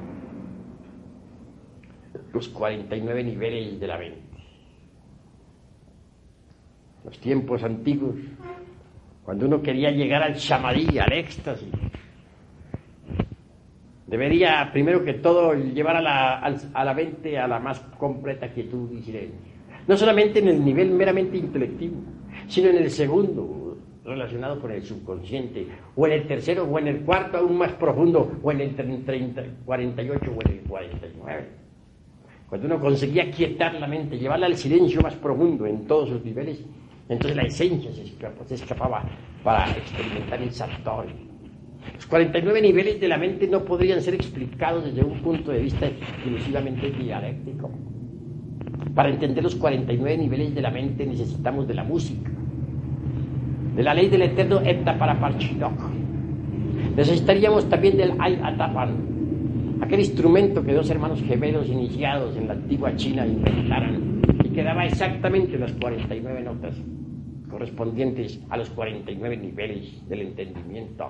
Los cuarenta y nueve niveles de la mente. Los tiempos antiguos, cuando uno quería llegar al samadhi, al éxtasis, debería, primero que todo, llevar a la, a la mente a la más completa quietud y silencio. No solamente en el nivel meramente intelectivo, sino en el segundo, relacionado con el subconsciente, o en el tercero, o en el cuarto, aún más profundo, o en el treinta, cuarenta y ocho, o en el cuarenta y nueve. Cuando uno conseguía quietar la mente, llevarla al silencio más profundo en todos sus niveles, entonces la esencia se escapaba, se escapaba para experimentar el satori. Los cuarenta y nueve niveles de la mente no podrían ser explicados desde un punto de vista exclusivamente dialéctico. Para entender los cuarenta y nueve niveles de la mente necesitamos de la música, de la ley del eterno Eta para Parchidok. Necesitaríamos también del Ay Atapan, aquel instrumento que dos hermanos gemelos iniciados en la antigua China inventaran y que daba exactamente las cuarenta y nueve notas correspondientes a los cuarenta y nueve niveles del entendimiento.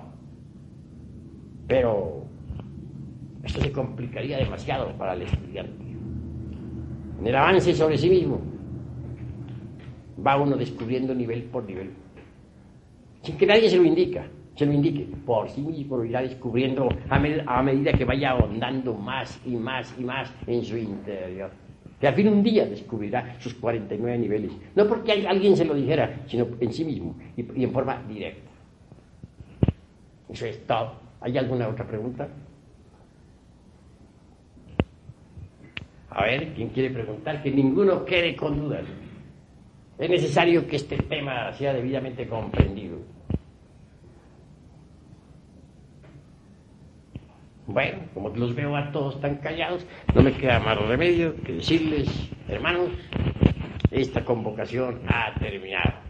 Pero esto se complicaría demasiado para el estudiante. En el avance sobre sí mismo va uno descubriendo nivel por nivel, sin que nadie se lo indica, se lo indique. Por sí mismo lo irá descubriendo a, med- a medida que vaya ahondando más y más y más en su interior. Que al fin un día descubrirá sus cuarenta y nueve niveles, no porque alguien se lo dijera, sino en sí mismo y, y en forma directa. Eso es todo. ¿Hay alguna otra pregunta? A ver, ¿quién quiere preguntar? Que ninguno quede con dudas. Es necesario que este tema sea debidamente comprendido. Bueno, como los veo a todos tan callados, no me queda más remedio que decirles, hermanos, esta convocación ha terminado.